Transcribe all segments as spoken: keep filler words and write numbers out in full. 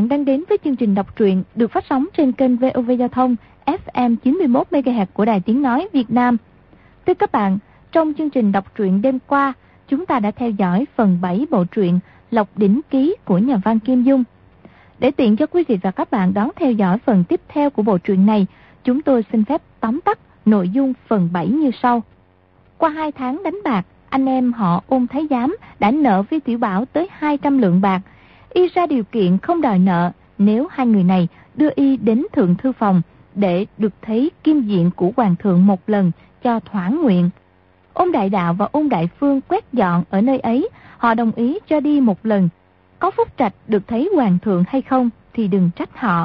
đang đến với chương trình đọc truyện được phát sóng trên kênh vê o vê Giao thông ép em chín mươi mốt mê ga héc của Đài Tiếng Nói Việt Nam. Thưa các bạn, trong chương trình đọc truyện đêm qua, chúng ta đã theo dõi phần bảy bộ truyện Lộc Đỉnh Ký của nhà văn Kim Dung. Để tiện cho quý vị và các bạn đón theo dõi phần tiếp theo của bộ truyện này, chúng tôi xin phép tóm tắt nội dung phần bảy như sau. Qua hai tháng đánh bạc, anh em họ Ôn Thái Giám đã nợ Vi Tiểu Bảo tới hai trăm lượng bạc. Y ra điều kiện không đòi nợ nếu hai người này đưa Y đến Thượng Thư Phòng để được thấy kim diện của Hoàng thượng một lần cho thỏa nguyện. Ôn Đại Đạo và Ôn Đại Phương quét dọn ở nơi ấy, họ đồng ý cho đi một lần. Có Phúc Trạch được thấy Hoàng thượng hay không thì đừng trách họ.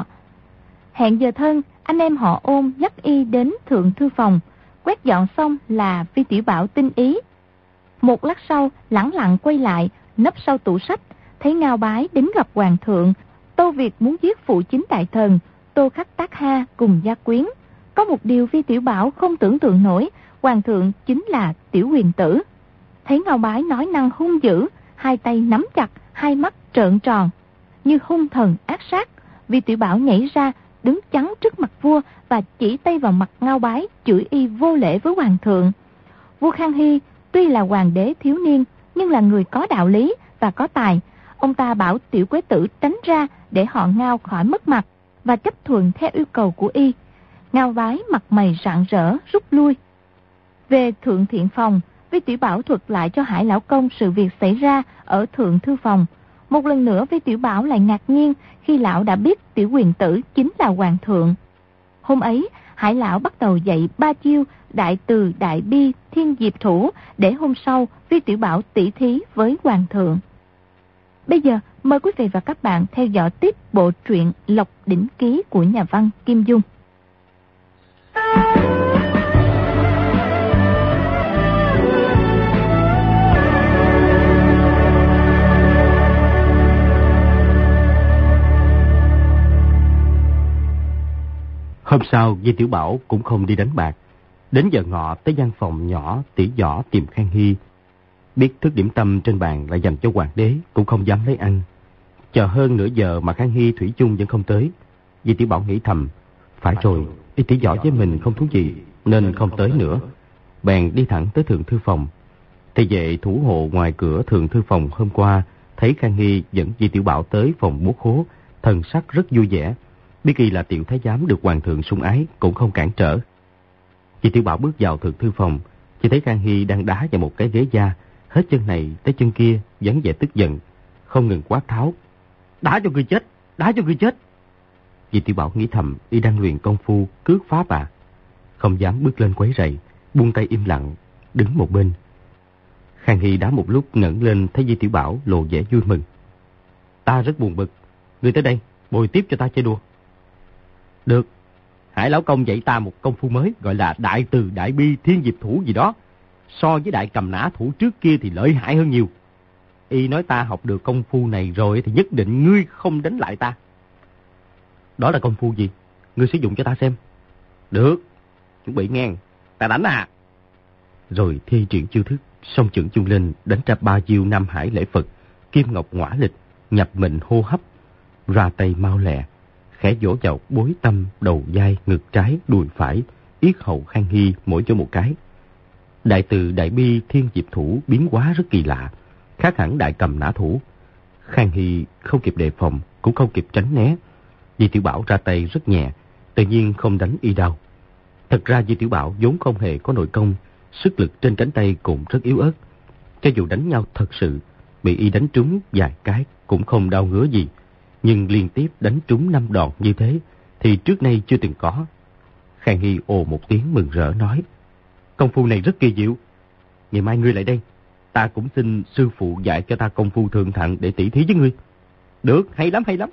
Hẹn giờ thân, anh em họ Ôn dắt Y đến Thượng Thư Phòng. Quét dọn xong là Vi Tiểu Bảo tinh ý. Một lát sau, lẳng lặng quay lại, nấp sau tủ sách, thấy Ngao Bái đến gặp Hoàng thượng. Tô Việt muốn giết phụ chính đại thần, Tô Khắc Tác Ha cùng gia quyến. Có một điều Vi Tiểu Bảo không tưởng tượng nổi, Hoàng thượng chính là Tiểu Huyền Tử. Thấy Ngao Bái nói năng hung dữ, hai tay nắm chặt, hai mắt trợn tròn, như hung thần ác sát. Vi Tiểu Bảo nhảy ra, đứng chắn trước mặt vua và chỉ tay vào mặt Ngao Bái, chửi Y vô lễ với Hoàng thượng. Vua Khang Hy tuy là hoàng đế thiếu niên, nhưng là người có đạo lý và có tài. Ông ta bảo Tiểu Quế Tử tránh ra để họ Ngao khỏi mất mặt và chấp thuận theo yêu cầu của Y. Ngao Bái mặt mày rạng rỡ rút lui. Về Thượng Thiện Phòng, Vi Tiểu Bảo thuật lại cho Hải Lão Công sự việc xảy ra ở Thượng Thư Phòng. Một lần nữa Vi Tiểu Bảo lại ngạc nhiên khi lão đã biết Tiểu Huyền Tử chính là Hoàng thượng. Hôm ấy, Hải Lão bắt đầu dạy ba chiêu Đại Từ, Đại Bi, Thiên Diệp Thủ để hôm sau Vi Tiểu Bảo tỉ thí với Hoàng thượng. Bây giờ mời quý vị và các bạn theo dõi tiếp bộ truyện Lộc Đỉnh Ký của nhà văn Kim Dung. Hôm sau, Vi Tiểu Bảo cũng không đi đánh bạc. Đến giờ ngọ tới gian phòng nhỏ tỉ võ tìm Khang Hy. Biết thức điểm tâm trên bàn là dành cho hoàng đế, cũng không dám lấy ăn. Chờ hơn nửa giờ mà Khang Hy thủy chung vẫn không tới. Vi Tiểu Bảo nghĩ thầm, phải rồi, y tỉ võ với mình không thú vị nên không tới nữa. Bèn đi thẳng tới Thượng Thư Phòng. Thì vệ thủ hộ ngoài cửa Thượng Thư Phòng hôm qua thấy Khang Hy dẫn Vi Tiểu Bảo tới phòng bố khố, thần sắc rất vui vẻ. Biết Y là tiểu thái giám được hoàng thượng sủng ái cũng không cản trở. Vi Tiểu Bảo bước vào Thượng Thư Phòng, chỉ thấy Khang Hy đang đá vào một cái ghế da, hết chân này tới chân kia, dáng vẻ tức giận, không ngừng quát tháo: "Đá cho người chết, đá cho người chết!" Vi Tiểu Bảo nghĩ thầm Y đang luyện công phu cước phá bà, không dám bước lên quấy rầy, buông tay im lặng đứng một bên. Khang Hy đá một lúc ngẩng lên thấy Vi Tiểu Bảo lộ vẻ vui mừng: "Ta rất buồn bực, ngươi tới đây bồi tiếp cho ta chơi đùa." "Được, Hải Lão Công dạy ta một công phu mới, gọi là Đại Từ, Đại Bi, Thiên Diệp Thủ gì đó. So với Đại Cầm Nã Thủ trước kia thì lợi hại hơn nhiều. Y nói ta học được công phu này rồi thì nhất định ngươi không đánh lại ta." "Đó là công phu gì? Ngươi sử dụng cho ta xem." "Được, chuẩn bị ngang, ta đánh à." Rồi thi triển chiêu thức, song chưởng chung lên đánh ra ba chiêu Nam Hải Lễ Phật, Kim Ngọc Ngõa Lịch, nhập mệnh hô hấp, ra tay mau lẹ, khẽ vỗ vào bối tâm, đầu vai, ngực trái, đùi phải, yết hầu Khang Hy mỗi chỗ một cái. Đại Từ, Đại Bi, Thiên Diệp Thủ biến hóa rất kỳ lạ, khác hẳn Đại Cầm Nã Thủ. Khang Hy không kịp đề phòng, cũng không kịp tránh né. Vi Tiểu Bảo ra tay rất nhẹ, tự nhiên không đánh Y đau. Thật ra Vi Tiểu Bảo vốn không hề có nội công, sức lực trên cánh tay cũng rất yếu ớt. Cho dù đánh nhau thật sự, bị Y đánh trúng vài cái cũng không đau ngứa gì. Nhưng liên tiếp đánh trúng năm đòn như thế thì trước nay chưa từng có. Khang Hy ồ một tiếng mừng rỡ nói: "Công phu này rất kỳ diệu. Ngày mai ngươi lại đây, ta cũng xin sư phụ dạy cho ta công phu thượng thặng để tỉ thí với ngươi." "Được, hay lắm, hay lắm."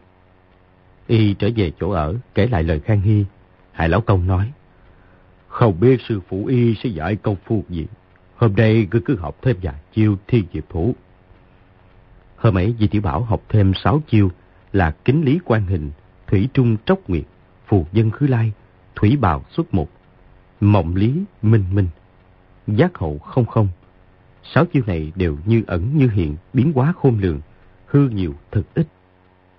Y trở về chỗ ở, kể lại lời Khang Hy. Hải Lão Công nói: "Không biết sư phụ Y sẽ dạy công phu gì. Hôm nay cứ cứ học thêm vài chiêu Thiên Diệp Thủ." Hôm ấy Vi Tiểu Bảo học thêm sáu chiêu là Kính Lý Quan Hình, Thủy Trung Trốc Nguyệt, Phù Dân Khứ Lai, Thủy Bào Xuất Mục, Mộng Lý Minh Minh, Giác Hậu Không Không. Sáu chiêu này đều như ẩn như hiện, biến hóa khôn lường, hư nhiều thực ít.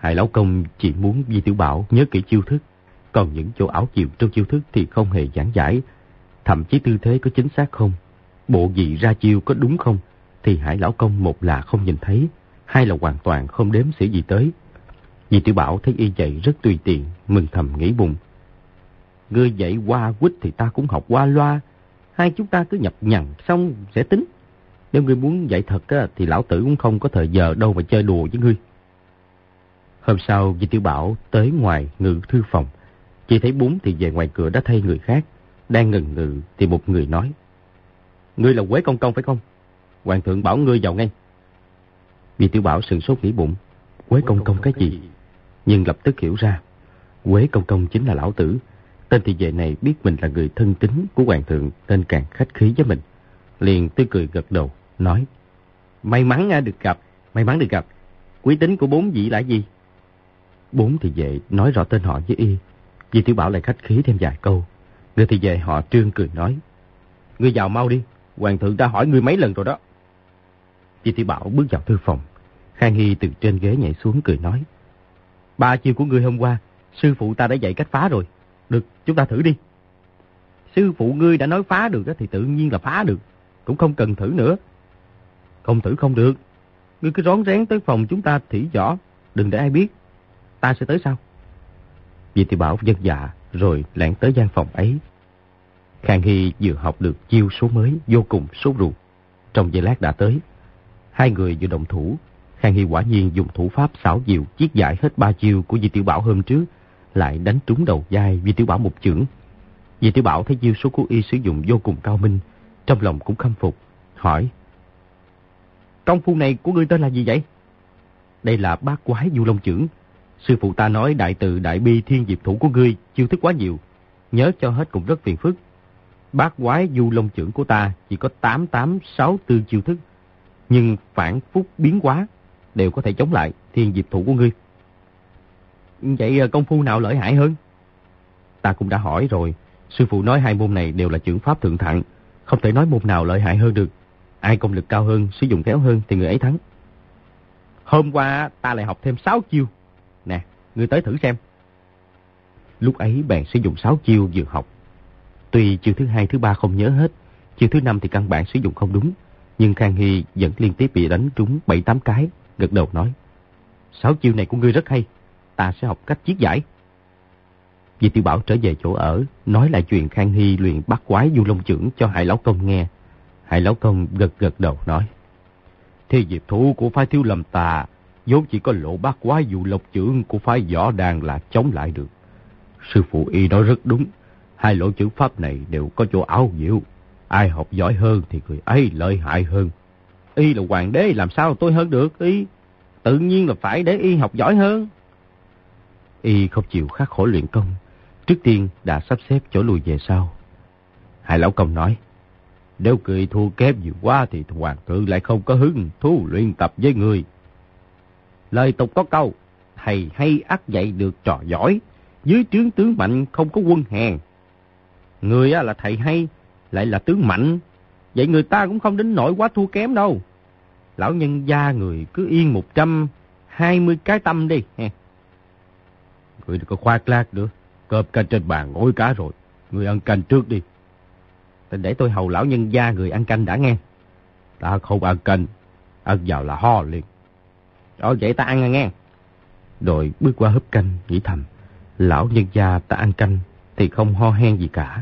Hải Lão Công chỉ muốn Di Tiểu Bảo nhớ kỹ chiêu thức, còn những chỗ ảo diệu trong chiêu thức thì không hề giảng giải. Thậm chí tư thế có chính xác không, bộ vị ra chiêu có đúng không, thì Hải Lão Công một là không nhìn thấy, hai là hoàn toàn không đếm xỉa gì tới. Di Tiểu Bảo thấy y dạy rất tùy tiện, mừng thầm nghĩ bụng. Ngươi dạy qua quýt thì ta cũng học qua loa, hai chúng ta cứ nhập nhằng xong sẽ tính. Nếu ngươi muốn dạy thật á, thì lão tử cũng không có thời giờ đâu mà chơi đùa với ngươi. Hôm sau, Di Tiểu Bảo tới ngoài ngự thư phòng, chỉ thấy Bún thì về ngoài cửa đã thay người khác. Đang ngần ngừ thì một người nói: Ngươi là Quế Công Công phải không? Hoàng thượng bảo ngươi vào ngay. Di Tiểu Bảo sừng sốt nghĩ bụng, Quế Công Công cái gì? Nhưng lập tức hiểu ra, Quế Công Công chính là lão tử. Tên thị vệ này biết mình là người thân tín của hoàng thượng nên càng khách khí với mình. Liền tươi cười gật đầu, nói: May mắn được gặp, may mắn được gặp. Quý tính của bốn vị là gì? Bốn thị vệ nói rõ tên họ với y. Di Tiểu Bảo lại khách khí thêm vài câu. Người thị vệ họ Trương cười nói: Ngươi vào mau đi, hoàng thượng đã hỏi ngươi mấy lần rồi đó. Di Tiểu Bảo bước vào thư phòng. Khang Hy từ trên ghế nhảy xuống cười nói: Ba chiêu của ngươi hôm qua, sư phụ ta đã dạy cách phá rồi. Được, chúng ta thử đi. Sư phụ ngươi đã nói phá được thì tự nhiên là phá được, cũng không cần thử nữa. Không thử không được. Ngươi cứ rón rén tới phòng chúng ta thỉ võ, đừng để ai biết. Ta sẽ tới sau. Di Tiểu Bảo vâng dạ rồi lẻn tới gian phòng ấy. Khang Hy vừa học được chiêu số mới, vô cùng sốt ruột. Trong giây lát đã tới. Hai người vừa động thủ. Khang Hy quả nhiên dùng thủ pháp xảo diệu chiết giải hết ba chiêu của Di Tiểu Bảo hôm trước, lại đánh trúng đầu vai Di Tiểu Bảo một chưởng. Di Tiểu Bảo thấy chiêu số của y sử dụng vô cùng cao minh, trong lòng cũng khâm phục, hỏi: Công phu này của ngươi tên là gì vậy? Đây là bát quái du long chưởng. Sư phụ ta nói đại từ đại bi thiên diệp thủ của ngươi chiêu thức quá nhiều, nhớ cho hết cũng rất phiền phức. Bát quái du long chưởng của ta chỉ có tám tám sáu tư chiêu thức, nhưng phản phúc biến hóa đều có thể chống lại thiên diệp thủ của ngươi. Vậy công phu nào lợi hại hơn? Ta cũng đã hỏi rồi, sư phụ nói hai môn này đều là chưởng pháp thượng thặng, không thể nói môn nào lợi hại hơn được. Ai công lực cao hơn, sử dụng khéo hơn thì người ấy thắng. Hôm qua ta lại học thêm sáu chiêu. Nè, ngươi tới thử xem. Lúc ấy bèn sử dụng sáu chiêu vừa học. Tuy chiêu thứ hai, thứ ba không nhớ hết, chiêu thứ năm thì căn bản sử dụng không đúng, nhưng Khang Hy vẫn liên tiếp bị đánh trúng bảy tám cái, gật đầu nói: Sáu chiêu này của ngươi rất hay, ta sẽ học cách chiết giải. Di Tiểu Bảo trở về chỗ ở, nói lại chuyện Khang Hy luyện bát quái du long chưởng cho Hải Lão Công nghe. Hải Lão Công gật gật đầu nói: Thế diệp thủ của phái Thiếu Lâm ta vốn chỉ có lộ bát quái du long chưởng của phái Võ Đàn là chống lại được. Sư phụ y nói rất đúng, hai lộ chưởng pháp này đều có chỗ ảo diệu, ai học giỏi hơn thì người ấy lợi hại hơn. Y là hoàng đế làm sao tôi hơn được y, tự nhiên là phải để y học giỏi hơn. Y không chịu khắc khổ luyện công, trước tiên đã sắp xếp chỗ lùi về sau. Hải Lão Công nói: Nếu cười thua kém nhiều quá thì hoàng thượng lại không có hứng thú luyện tập với người. Lời tục có câu, thầy hay ắt dạy được trò giỏi, dưới trướng tướng mạnh không có quân hèn. Người là thầy hay, lại là tướng mạnh, vậy người ta cũng không đến nỗi quá thua kém đâu. Lão nhân gia người cứ yên một trăm hai mươi cái tâm đi. Người đừng có khoác lác nữa, cơm canh trên bàn ngồi cả rồi, người ăn canh trước đi. Để tôi hầu lão nhân gia người ăn canh đã nghe. Ta không ăn canh, ăn vào là ho liền. Rồi vậy ta ăn à nghe. Rồi bước qua húp canh, nghĩ thầm, lão nhân gia ta ăn canh thì không ho hen gì cả.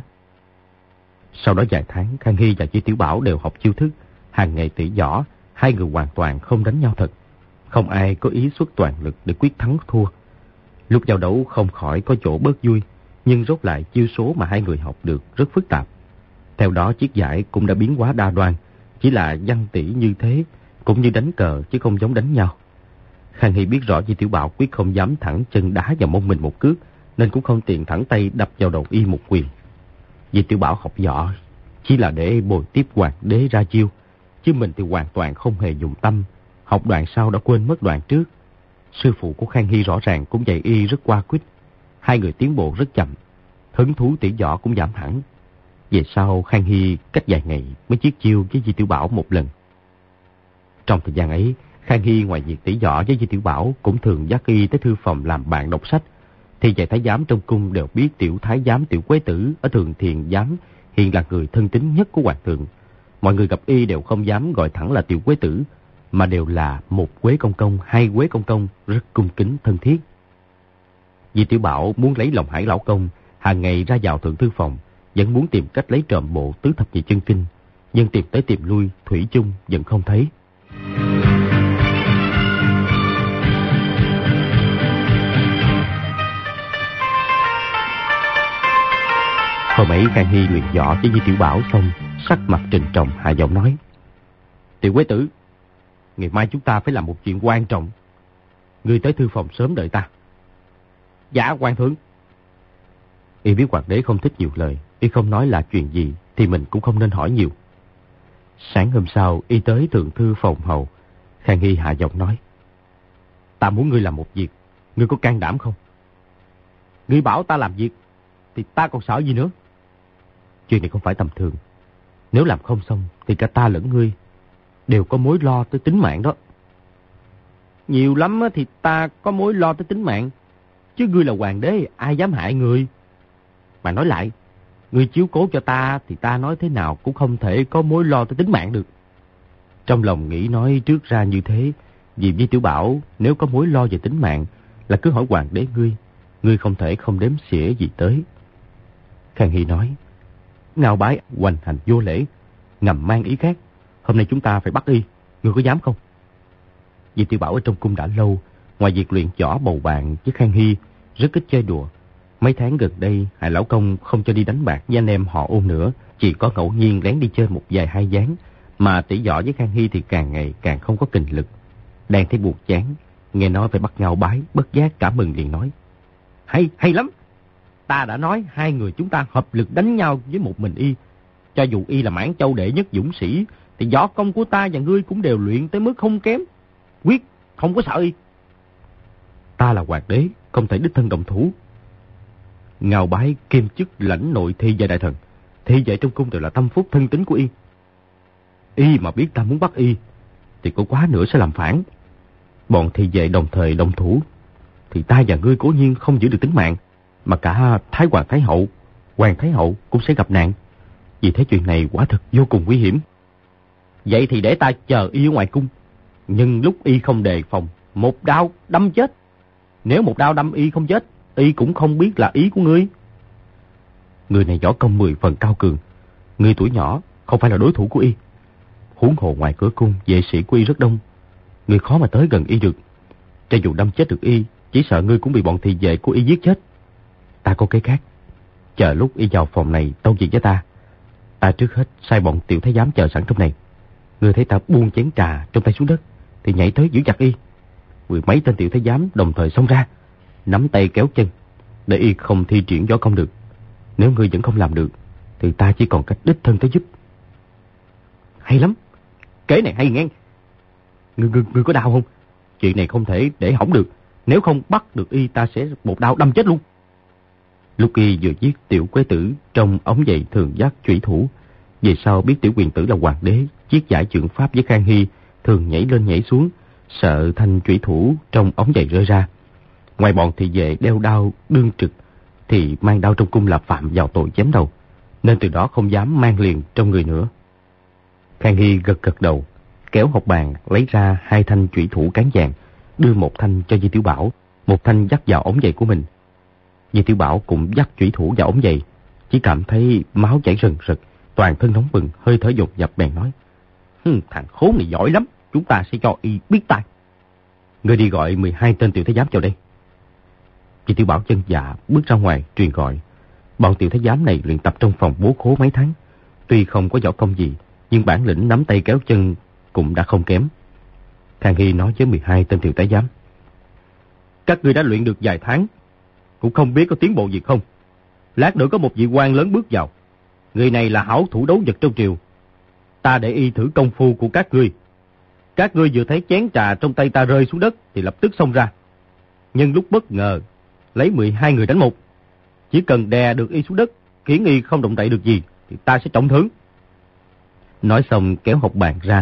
Sau đó vài tháng, Khang Hy và Di Tiểu Bảo đều học chiêu thức, hàng ngày tỉ võ, hai người hoàn toàn không đánh nhau thật. Không ai có ý xuất toàn lực để quyết thắng thua. Lúc giao đấu không khỏi có chỗ bớt vui, nhưng rốt lại chiêu số mà hai người học được rất phức tạp. Theo đó chiết giải cũng đã biến hóa đa đoan, chỉ là văn tỉ như thế, cũng như đánh cờ chứ không giống đánh nhau. Khang Hy biết rõ Di Tiểu Bảo quyết không dám thẳng chân đá vào mông mình một cước, nên cũng không tiện thẳng tay đập vào đầu y một quyền. Di Tiểu Bảo học võ chỉ là để bồi tiếp hoàng đế ra chiêu, chứ mình thì hoàn toàn không hề dùng tâm, học đoạn sau đã quên mất đoạn trước. Sư phụ của Khang Hy rõ ràng cũng dạy y rất qua quýt, hai người tiến bộ rất chậm, hứng thú tỉ võ cũng giảm hẳn. Về sau Khang Hy cách vài ngày mới chiết chiêu với Di Tiểu Bảo một lần. Trong thời gian ấy, Khang Hy ngoài việc tỉ võ với Di Tiểu Bảo cũng thường dắt y tới thư phòng làm bạn đọc sách. Thì vậy thái giám trong cung đều biết tiểu thái giám Tiểu Quế Tử ở Thường Thiền Giám hiện là người thân tín nhất của hoàng thượng. Mọi người gặp y đều không dám gọi thẳng là Tiểu Quế Tử, mà đều là một Quế Công Công, hai Quế Công Công, rất cung kính thân thiết. Di Tiểu Bảo muốn lấy lòng Hải lão công, hàng ngày ra vào thượng thư phòng, vẫn muốn tìm cách lấy trộm bộ tứ thập nhị chân kinh, nhưng tìm tới tìm lui, thủy chung vẫn không thấy. Hôm ấy Khang Hy luyện võ với Di Tiểu Bảo xong, sắc mặt trịnh trọng hạ giọng nói: Tiểu Quế Tử, ngày mai chúng ta phải làm một chuyện quan trọng. Ngươi tới thư phòng sớm đợi ta. Dạ hoàng thượng. Y biết hoàng đế không thích nhiều lời, y không nói là chuyện gì thì mình cũng không nên hỏi nhiều. Sáng hôm sau y tới thượng thư phòng hầu. Khang Hy hạ giọng nói: Ta muốn ngươi làm một việc, ngươi có can đảm không? Ngươi bảo ta làm việc thì ta còn sợ gì nữa? Chuyện này không phải tầm thường. Nếu làm không xong thì cả ta lẫn ngươi đều có mối lo tới tính mạng đó. Nhiều lắm thì ta có mối lo tới tính mạng, chứ ngươi là hoàng đế, ai dám hại ngươi? Mà nói lại, ngươi chiếu cố cho ta thì ta nói thế nào cũng không thể có mối lo tới tính mạng được. Trong lòng nghĩ nói trước ra như thế, vì Di Tiểu Bảo nếu có mối lo về tính mạng là cứ hỏi hoàng đế ngươi, ngươi không thể không đếm xỉa gì tới. Khang Hy nói: Ngao Bái hoành hành vô lễ, ngầm mang ý khác. Hôm nay chúng ta phải bắt y, ngươi có dám không? Di Tiểu Bảo ở trong cung đã lâu, ngoài việc luyện võ bầu bạn với Khang Hy, rất ít chơi đùa. Mấy tháng gần đây, Hải lão công không cho đi đánh bạc với anh em họ Ôn nữa, chỉ có ngẫu nhiên lén đi chơi một vài hai ván, mà tỉ võ với Khang Hy thì càng ngày càng không có kình lực. Đang thấy buồn chán, nghe nói phải bắt Ngao Bái, bất giác cảm mừng liền nói: Hay, hay lắm! Ta đã nói hai người chúng ta hợp lực đánh nhau với một mình y. Cho dù y là Mãn Châu đệ nhất dũng sĩ, thì võ công của ta và ngươi cũng đều luyện tới mức không kém. Quyết không có sợ y. Ta là hoàng đế, không thể đích thân động thủ. Ngao Bái kiêm chức lãnh nội thi gia đại thần, thị vệ trong cung đều là tâm phúc thân tín của y. Y mà biết ta muốn bắt y thì có quá nữa sẽ làm phản. Bọn thị vệ đồng thời đồng thủ thì ta và ngươi cố nhiên không giữ được tính mạng, mà cả Thái Hoàng Thái Hậu, Hoàng Thái Hậu cũng sẽ gặp nạn. Vì thế chuyện này quả thực vô cùng nguy hiểm. Vậy thì để ta chờ y ở ngoài cung, nhưng lúc y không đề phòng, một đao đâm chết. Nếu một đao đâm y không chết, y cũng không biết là ý của ngươi. Người này võ công mười phần cao cường, ngươi tuổi nhỏ không phải là đối thủ của y. Huống hồ ngoài cửa cung vệ sĩ của y rất đông, ngươi khó mà tới gần y được. Cho dù đâm chết được y, chỉ sợ ngươi cũng bị bọn thị vệ của y giết chết. Ta có cái khác, chờ lúc y vào phòng này tâu việc với ta. Ta trước hết sai bọn tiểu thái giám chờ sẵn trong này. Ngươi thấy ta buông chén trà trong tay xuống đất thì nhảy tới giữ chặt y. Mười mấy tên tiểu thái giám đồng thời xông ra, nắm tay kéo chân, để y không thi triển võ công được. Nếu ngươi vẫn không làm được thì ta chỉ còn cách đích thân tới giúp. Hay lắm, kế này hay ngang. Ngươi, ngươi, ngươi có đau không? Chuyện này không thể để hỏng được. Nếu không bắt được y, ta sẽ một đao đâm chết luôn. Lúc y vừa giết Tiểu Quế Tử trong ống giày thường dắt chủy thủ, về sau biết Tiểu Quyền Tử là hoàng đế, chiết giải chưởng pháp với Khang Hy, thường nhảy lên nhảy xuống, sợ thanh chủy thủ trong ống giày rơi ra. Ngoài bọn thị vệ đeo đao đương trực, thì mang đao trong cung là phạm vào tội chém đầu, nên từ đó không dám mang liền trong người nữa. Khang Hy gật gật đầu, kéo hộp bàn lấy ra hai thanh chủy thủ cán vàng, đưa một thanh cho Di Tiểu Bảo, một thanh dắt vào ống giày của mình. Di Tiểu Bảo cũng dắt chủy thủ vào ống giày, chỉ cảm thấy máu chảy rần rật, toàn thân nóng bừng, hơi thở dồn dập, bèn nói: Hừ, thằng khốn này giỏi lắm, chúng ta sẽ cho y biết tay. Ngươi đi gọi mười hai tên tiểu thái giám vào đây. Di Tiểu Bảo chân dạ bước ra ngoài truyền gọi. Bọn tiểu thái giám này luyện tập trong phòng bố khố mấy tháng, tuy không có võ công gì, nhưng bản lĩnh nắm tay kéo chân cũng đã không kém. Khang Hy nói với mười hai tên tiểu thái giám: Các ngươi đã luyện được vài tháng, cũng không biết có tiến bộ gì không. Lát nữa có một vị quan lớn bước vào. Người này là hảo thủ đấu vật trong triều. Ta để y thử công phu của các ngươi. Các ngươi vừa thấy chén trà trong tay ta rơi xuống đất thì lập tức xông ra. Nhưng lúc bất ngờ lấy mười hai người đánh một. Chỉ cần đè được y xuống đất, khiến y không động đậy được gì, thì ta sẽ trọng thưởng. Nói xong kéo hộp bàn ra,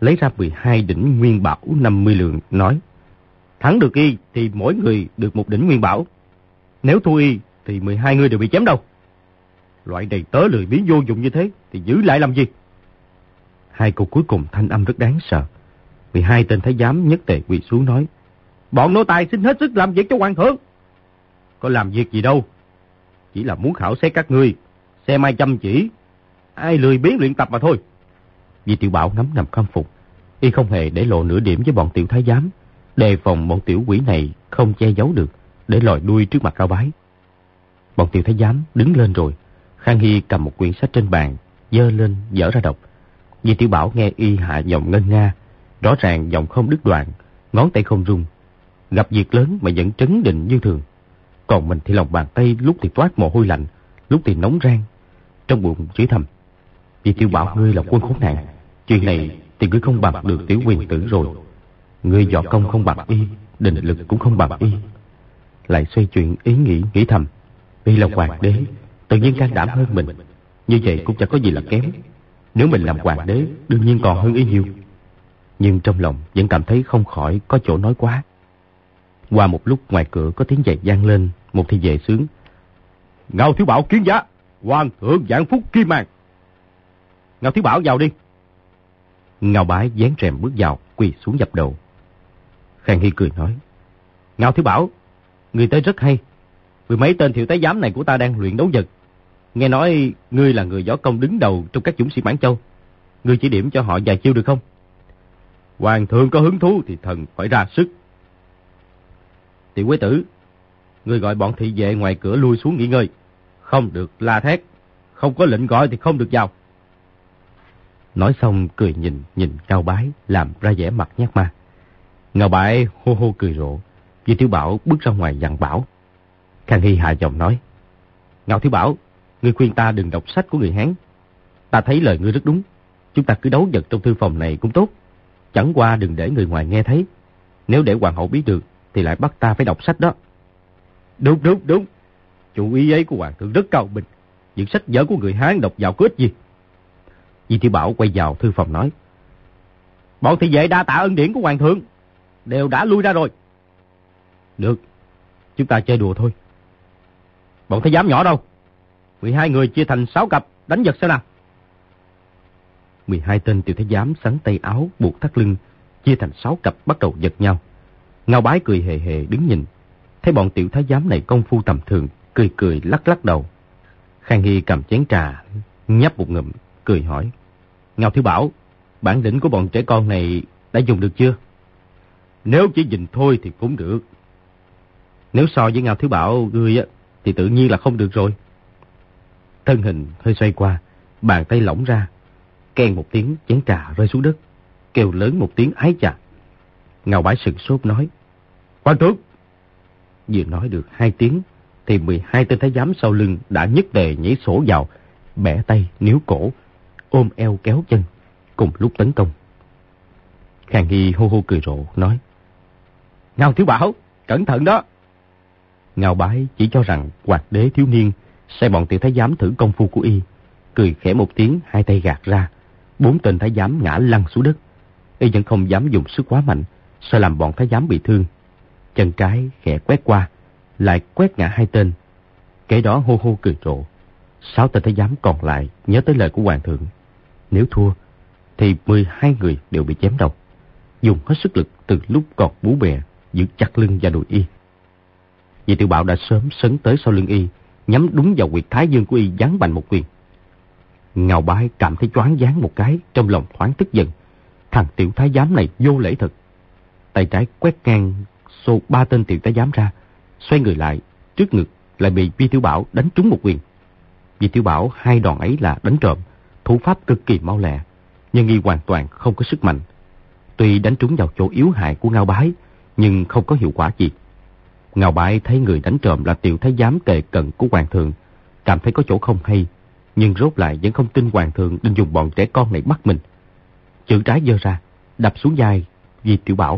lấy ra mười hai đỉnh nguyên bảo năm mươi lượng, nói: thắng được y thì mỗi người được một đỉnh nguyên bảo. Nếu thua y thì mười hai người đều bị chém đầu. Loại đầy tớ lười biếng vô dụng như thế thì giữ lại làm gì? Hai câu cuối cùng thanh âm rất đáng sợ. mười hai tên thái giám nhất tề quỳ xuống nói: bọn nô tài xin hết sức làm việc cho hoàng thượng. Có làm việc gì đâu, chỉ là muốn khảo xét các ngươi, xem ai chăm chỉ, ai lười biếng luyện tập mà thôi. Di Tiểu Bảo ngấm ngầm khâm phục, y không hề để lộ nửa điểm với bọn tiểu thái giám, đề phòng bọn tiểu quỷ này không che giấu được, để lòi đuôi trước mặt Cao Bái. Bọn tiểu thái giám đứng lên rồi, Khang Hy cầm một quyển sách trên bàn, giơ lên dở ra đọc. Di Tiểu Bảo nghe y hạ giọng ngân nga, rõ ràng giọng không đứt đoạn, ngón tay không rung, gặp việc lớn mà vẫn trấn định như thường. Còn mình thì lòng bàn tay lúc thì toát mồ hôi lạnh, lúc thì nóng rang, trong bụng chửi thầm: Di Tiểu Bảo, ngươi là quân khốn nạn, chuyện này thì ngươi không bằng được tiểu quyền tử rồi. Ngươi võ công không bằng y, định lực cũng không bằng y. Lại xoay chuyện ý nghĩ nghĩ thầm: y là hoàng đế, tự nhiên can đảm hơn mình, như vậy cũng chẳng có gì là kém. Nếu mình làm hoàng đế, đương nhiên còn hơn y nhiều. Nhưng trong lòng vẫn cảm thấy không khỏi có chỗ nói quá. Qua một lúc, ngoài cửa có tiếng giày vang lên, một thị vệ sướng: Ngao Thiếu Bảo kiến giá, hoàng thượng vạn phúc kim màng. Ngao Thiếu Bảo vào đi. Ngao Bái dán rèm bước vào, quỳ xuống dập đầu. Khang Hy cười nói: Ngao Thiếu Bảo, người tới rất hay. Mười mấy tên thiệu thái giám này của ta đang luyện đấu vật. Nghe nói ngươi là người võ công đứng đầu trong các dũng sĩ Mãn Châu, ngươi chỉ điểm cho họ vài chiêu được không? Hoàng thượng có hứng thú thì thần phải ra sức. Tiểu Quế Tử, ngươi gọi bọn thị vệ ngoài cửa lui xuống nghỉ ngơi, không được la thét, không có lệnh gọi thì không được vào. Nói xong cười nhìn nhìn Cao Bái, làm ra vẻ mặt nhát ma. Ngao Bái hô hô cười rộ. Di Tiểu Bảo bước ra ngoài dặn bảo. Khang Hy hạ giọng nói: Ngao Thiếu Bảo, ngươi khuyên ta đừng đọc sách của người Hán. Ta thấy lời ngươi rất đúng, chúng ta cứ đấu vật trong thư phòng này cũng tốt, chẳng qua đừng để người ngoài nghe thấy. Nếu để hoàng hậu biết được thì lại bắt ta phải đọc sách đó. Đúng đúng đúng, chủ ý ấy của hoàng thượng rất cao minh, những sách vở của người Hán đọc vào có ích gì. Di Tiểu Bảo quay vào thư phòng nói: bọn thị vệ đa tạ ân điển của hoàng thượng, đều đã lui ra rồi. Được, chúng ta chơi đùa thôi. Bọn thái giám nhỏ đâu? mười hai người chia thành sáu cặp đánh giật xem nào. mười hai tên tiểu thái giám sắn tay áo buộc thắt lưng, chia thành sáu cặp bắt đầu giật nhau. Ngao Bái cười hề hề đứng nhìn, thấy bọn tiểu thái giám này công phu tầm thường, cười cười lắc lắc đầu. Khang Hy cầm chén trà nhấp một ngụm, cười hỏi: Ngao Thiếu Bảo, bản lĩnh của bọn trẻ con này đã dùng được chưa? Nếu chỉ nhìn thôi thì cũng được. Nếu so với Ngao Thiếu Bảo ngươi á thì tự nhiên là không được rồi. Thân hình hơi xoay qua, bàn tay lỏng ra, keng một tiếng, chén trà rơi xuống đất, kêu lớn một tiếng ái chà. Ngao Bái sửng sốt nói: Hoàng thượng! Vừa nói được hai tiếng thì mười hai tên thái giám sau lưng đã nhất tề nhảy sổ vào, bẻ tay níu cổ, ôm eo kéo chân, cùng lúc tấn công. Khang Hy hô hô cười rộ nói: Ngao Thiếu Bảo, cẩn thận đó. Ngao Bái chỉ cho rằng Hoạt Đế thiếu niên sai bọn tiểu thái giám thử công phu của y, cười khẽ một tiếng, hai tay gạt ra, bốn tên thái giám ngã lăn xuống đất. Y vẫn không dám dùng sức quá mạnh, sợ làm bọn thái giám bị thương. Chân trái khẽ quét qua, lại quét ngã hai tên. Kế đó hô hô cười rộ. Sáu tên thái giám còn lại nhớ tới lời của hoàng thượng, nếu thua thì mười hai người đều bị chém đầu, dùng hết sức lực từ lúc còn bú bè giữ chặt lưng và đùi y. Vì Tiểu Bảo đã sớm sấn tới sau lưng y, nhắm đúng vào huyệt thái dương của y, giáng bành một quyền. Ngao Bái cảm thấy choáng váng một cái, trong lòng thoáng tức giận. Thằng tiểu thái giám này vô lễ thật. Tay trái quét ngang xô ba tên tiểu thái giám ra, xoay người lại, trước ngực lại bị Vi Tiểu Bảo đánh trúng một quyền. Vi Tiểu Bảo hai đòn ấy là đánh trộm, thủ pháp cực kỳ mau lẹ, nhưng y hoàn toàn không có sức mạnh. Tuy đánh trúng vào chỗ yếu hại của Ngao Bái, nhưng không có hiệu quả gì. Ngao Bái thấy người đánh trộm là tiểu thái giám kề cận của hoàng thượng, cảm thấy có chỗ không hay, nhưng rốt lại vẫn không tin hoàng thượng định dùng bọn trẻ con này bắt mình. Chưởng trái giơ ra, đập xuống vai Vi Tiểu Bảo.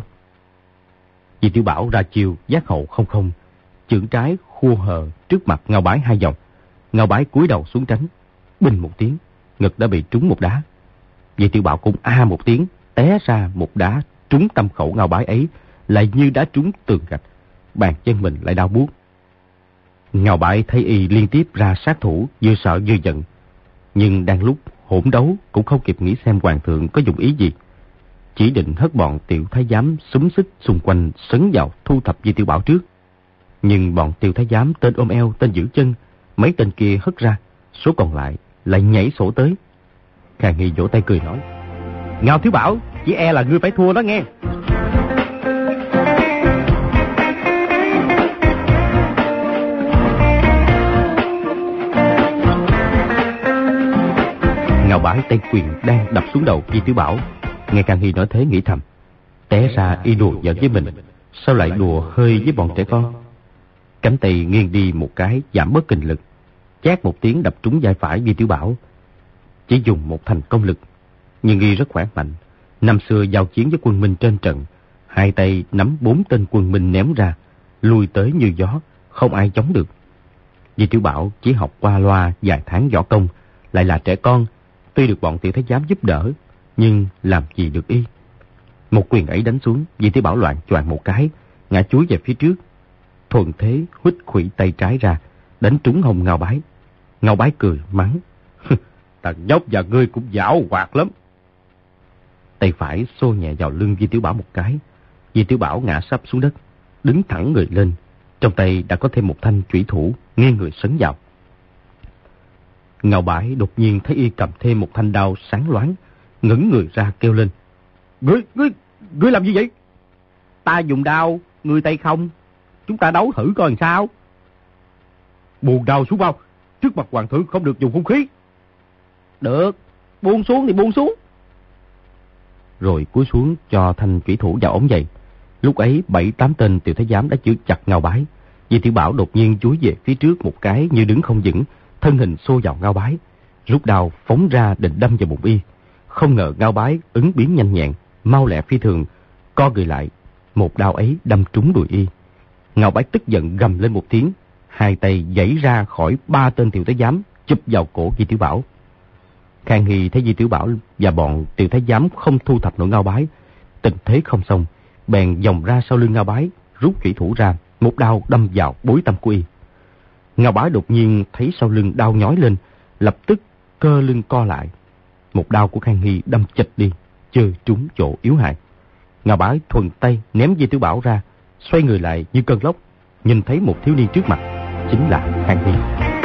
Vi Tiểu Bảo ra chiêu giác hậu không không, chưởng trái khua hờ trước mặt Ngao Bái hai vòng. Ngao Bái cúi đầu xuống tránh, bình một tiếng, ngực đã bị trúng một đá. Vi Tiểu Bảo cũng a một tiếng, té ra một đá trúng tâm khẩu Ngao Bái ấy, lại như đá trúng tường gạch. Bàn chân mình lại đau buốt. Ngao Bái thấy y liên tiếp ra sát thủ, vừa sợ vừa giận. Nhưng đang lúc hỗn đấu cũng không kịp nghĩ xem hoàng thượng có dụng ý gì. Chỉ định hất bọn tiểu thái giám xúm xích xung quanh sấn vào thu thập Di Tiểu Bảo trước. Nhưng bọn tiểu thái giám tên ôm eo tên giữ chân, mấy tên kia hất ra, số còn lại lại nhảy sổ tới. Khang Hy vỗ tay cười nói: Ngao Thiếu Bảo, chỉ e là ngươi phải thua đó nghe. Ngao Bái tay quyền đang đập xuống đầu Di Tiểu Bảo, nghe Khang Hy nói thế nghĩ thầm: té ra y đùa giỡn với mình, sao lại đùa hơi với bọn trẻ con. Cánh tay nghiêng đi một cái, giảm bớt kình lực, chát một tiếng đập trúng vai phải Di Tiểu Bảo. Chỉ dùng một thành công lực, nhưng y rất khỏe mạnh. Năm xưa giao chiến với quân Minh trên trận, hai tay nắm bốn tên quân Minh ném ra, lui tới như gió, không ai chống được. Di Tiểu Bảo chỉ học qua loa vài tháng võ công, lại là trẻ con, tuy được bọn tiểu thái giám giúp đỡ, nhưng làm gì được y. Một quyền ấy đánh xuống, Di Tiểu Bảo loạn choạng một cái, ngã chuối về phía trước. Thuận thế huých khuỷu tay trái ra, đánh trúng hông Ngao Bái. Ngao Bái cười mắng: Thằng nhóc và ngươi cũng giảo hoạt lắm. Tay phải xô nhẹ vào lưng Di Tiểu Bảo một cái. Di Tiểu Bảo ngã sấp xuống đất, đứng thẳng người lên, trong tay đã có thêm một thanh chủy thủ, nghiêng người sấn vào. Ngao Bái đột nhiên thấy y cầm thêm một thanh đao sáng loáng, ngẩng người ra kêu lên: Ngươi, ngươi, ngươi làm gì vậy? Ta dùng đao, ngươi tay không. Chúng ta đấu thử coi làm sao. Buông đao xuống bao, trước mặt hoàng thượng không được dùng hung khí. Được, buông xuống thì buông xuống. Rồi cúi xuống cho thanh chủy thủ vào ống giày. Lúc ấy bảy tám tên tiểu thái giám đã giữ chặt Ngao Bái. Di Tiểu Bảo đột nhiên chúi về phía trước một cái như đứng không vững, thân hình xô vào Ngao Bái, rút đao phóng ra định đâm vào bụng y. Không ngờ Ngao Bái ứng biến nhanh nhẹn, mau lẹ phi thường, co người lại, một đao ấy đâm trúng đùi y. Ngao Bái tức giận gầm lên một tiếng, hai tay giãy ra khỏi ba tên tiểu thái giám, chụp vào cổ Di Tiểu Bảo. Khang Hy thấy Di Tiểu Bảo và bọn tiểu thái giám không thu thập nổi Ngao Bái, tình thế không xong, bèn vòng ra sau lưng Ngao Bái, rút chủy thủ ra, một đao đâm vào bối tâm của y. Ngao Bái đột nhiên thấy sau lưng đau nhói lên, lập tức cơ lưng co lại. Một đao của Khang Hy đâm chệch đi, chơi trúng chỗ yếu hại. Ngao Bái thuần tay ném Di Tiểu Bảo ra, xoay người lại như cơn lốc, nhìn thấy một thiếu niên trước mặt, chính là Khang Hy.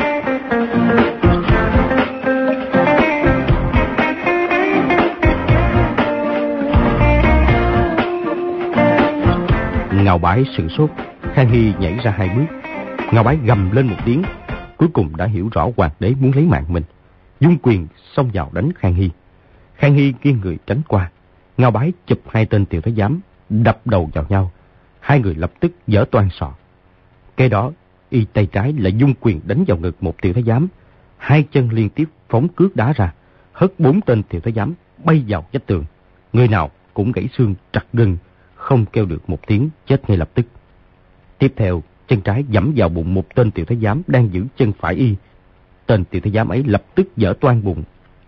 Ngao Bái sửng sốt, Khang Hy nhảy ra hai bước. Ngao Bái gầm lên một tiếng, cuối cùng đã hiểu rõ hoàng đế muốn lấy mạng mình, dung quyền xông vào đánh Khang Hy. Khang Hy nghiêng người tránh qua, Ngao Bái chụp hai tên tiểu thái giám, đập đầu vào nhau, hai người lập tức giở toang sọ. Kế đó, y tay trái lại dung quyền đánh vào ngực một tiểu thái giám, hai chân liên tiếp phóng cước đá ra, hất bốn tên tiểu thái giám bay vào vách tường, người nào cũng gãy xương trật gân, không kêu được một tiếng, chết ngay lập tức. Tiếp theo, chân trái giẫm vào bụng một tên tiểu thái giám đang giữ chân phải y. Tên tiểu thái giám ấy lập tức giở toang bụng.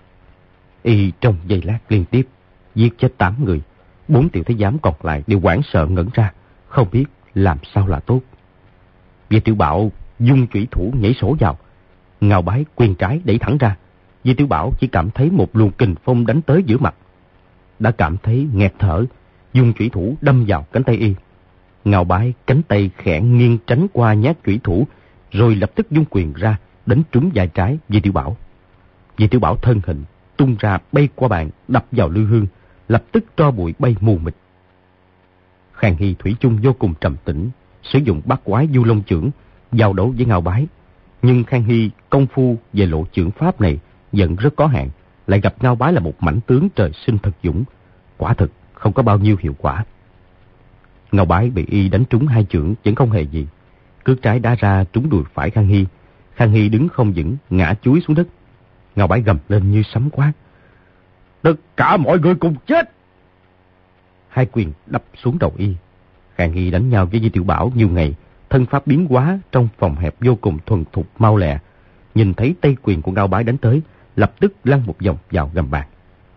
Y trong giây lát liên tiếp giết chết tám người, bốn tiểu thái giám còn lại đều hoảng sợ ngẩn ra, không biết làm sao là tốt. Di Tiểu Bảo dung chủy thủ nhảy sổ vào, Ngao Bái quyền trái đẩy thẳng ra. Di Tiểu Bảo chỉ cảm thấy một luồng kình phong đánh tới giữa mặt, đã cảm thấy nghẹt thở, dùng chủy thủ đâm vào cánh tay y. Ngao Bái cánh tay khẽ nghiêng tránh qua nhát chủy thủ, rồi lập tức dung quyền ra đánh trúng vai trái Di Tiểu Bảo. Di Tiểu Bảo thân hình tung ra bay qua bàn, đập vào lư hương, lập tức tro bụi bay mù mịt. Khang Hy thủy chung vô cùng trầm tĩnh, sử dụng bát quái du long chưởng giao đấu với Ngao Bái. Nhưng Khang Hy công phu về lộ chưởng pháp này vẫn rất có hạn, lại gặp Ngao Bái là một mãnh tướng trời sinh thật dũng, quả thực không có bao nhiêu hiệu quả. Ngao Bái bị y đánh trúng hai chưởng vẫn không hề gì, cước trái đá ra trúng đùi phải Khang Hy. Khang Hy đứng không vững, ngã chúi xuống đất. Ngao Bái gầm lên như sấm quát: Tất cả mọi người cùng chết! Hai quyền đập xuống đầu y. Khang Hy đánh nhau với Di Tiểu Bảo nhiều ngày, thân pháp biến hóa trong phòng hẹp vô cùng thuần thục mau lẹ. Nhìn thấy tay quyền của Ngao Bái đánh tới, lập tức lăn một vòng vào gầm bàn.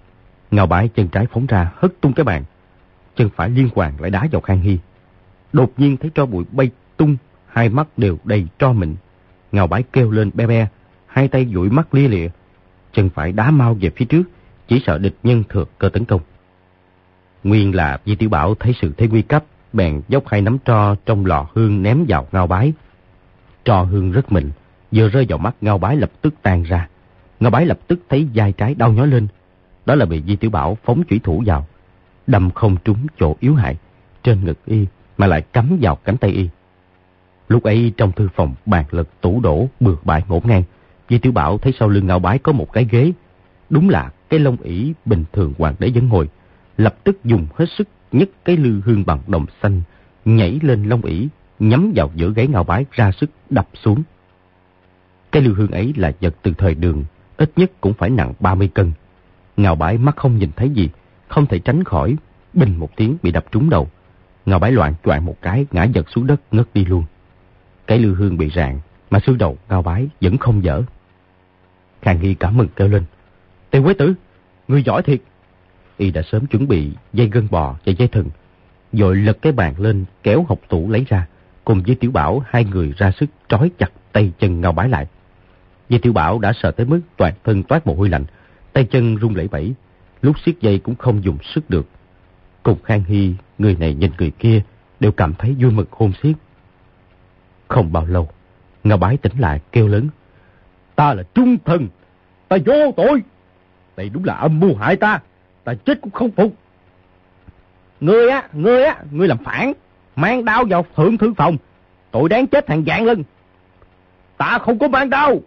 Ngao Bái chân trái phóng ra hất tung cái bàn, chân phải liên hoàn lại đá vào Khang Hy. Đột nhiên thấy tro bụi bay tung, hai mắt đều đầy tro mịn. Ngao Bái kêu lên be be, hai tay dụi mắt lia lịa, chân phải đá mau về phía trước, chỉ sợ địch nhân thừa cơ tấn công. Nguyên là Di Tiểu Bảo thấy sự thế nguy cấp, bèn dốc hai nắm tro trong lò hương ném vào Ngao Bái. Tro hương rất mịn, vừa rơi vào mắt Ngao Bái lập tức tan ra. Ngao Bái lập tức thấy vai trái đau nhói lên. Đó là bị Di Tiểu Bảo phóng chủy thủ vào, đâm không trúng chỗ yếu hại trên ngực y, mà lại cắm vào cánh tay y. Lúc ấy trong thư phòng bàn lật tủ đổ bừa bãi ngổn ngang. Di Tiểu Bảo thấy sau lưng Ngao Bái có một cái ghế, đúng là cái lông ỷ bình thường hoàng đế vẫn ngồi, lập tức dùng hết sức nhấc cái lư hương bằng đồng xanh nhảy lên lông ỷ, nhắm vào giữa gáy Ngao Bái ra sức đập xuống. Cái lư hương ấy là vật từ thời Đường, ít nhất cũng phải nặng ba mươi cân. Ngao Bái mắt không nhìn thấy gì, không thể tránh khỏi, bình một tiếng bị đập trúng đầu. Ngao Bái loạn choạng một cái ngã giật xuống đất ngất đi luôn. Cái lư hương bị rạn, mà xương đầu Ngao Bái vẫn không dở. Khang Hy cảm mừng kêu lên: Tiền Quế Tử, ngươi giỏi thiệt. Y đã sớm chuẩn bị dây gân bò và dây thừng, rồi lật cái bàn lên kéo hộc tủ lấy ra, cùng với Tiểu Bảo hai người ra sức trói chặt tay chân Ngao Bái lại. Với Tiểu Bảo đã sợ tới mức toàn thân toát mồ hôi lạnh, tay chân run lẩy bẩy, lúc siết dây cũng không dùng sức được. Cùng Khang Hy, người này nhìn người kia đều cảm thấy vui mừng khôn xiết. Không bao lâu, Ngao Bái tỉnh lại kêu lớn: Ta là trung thần, ta vô tội. Đây đúng là âm mưu hại ta, ta chết cũng không phục. Ngươi á, ngươi á, ngươi làm phản, mang đao vào thượng thư phòng, tội đáng chết hàng vạn lần. Ta không có mang đao.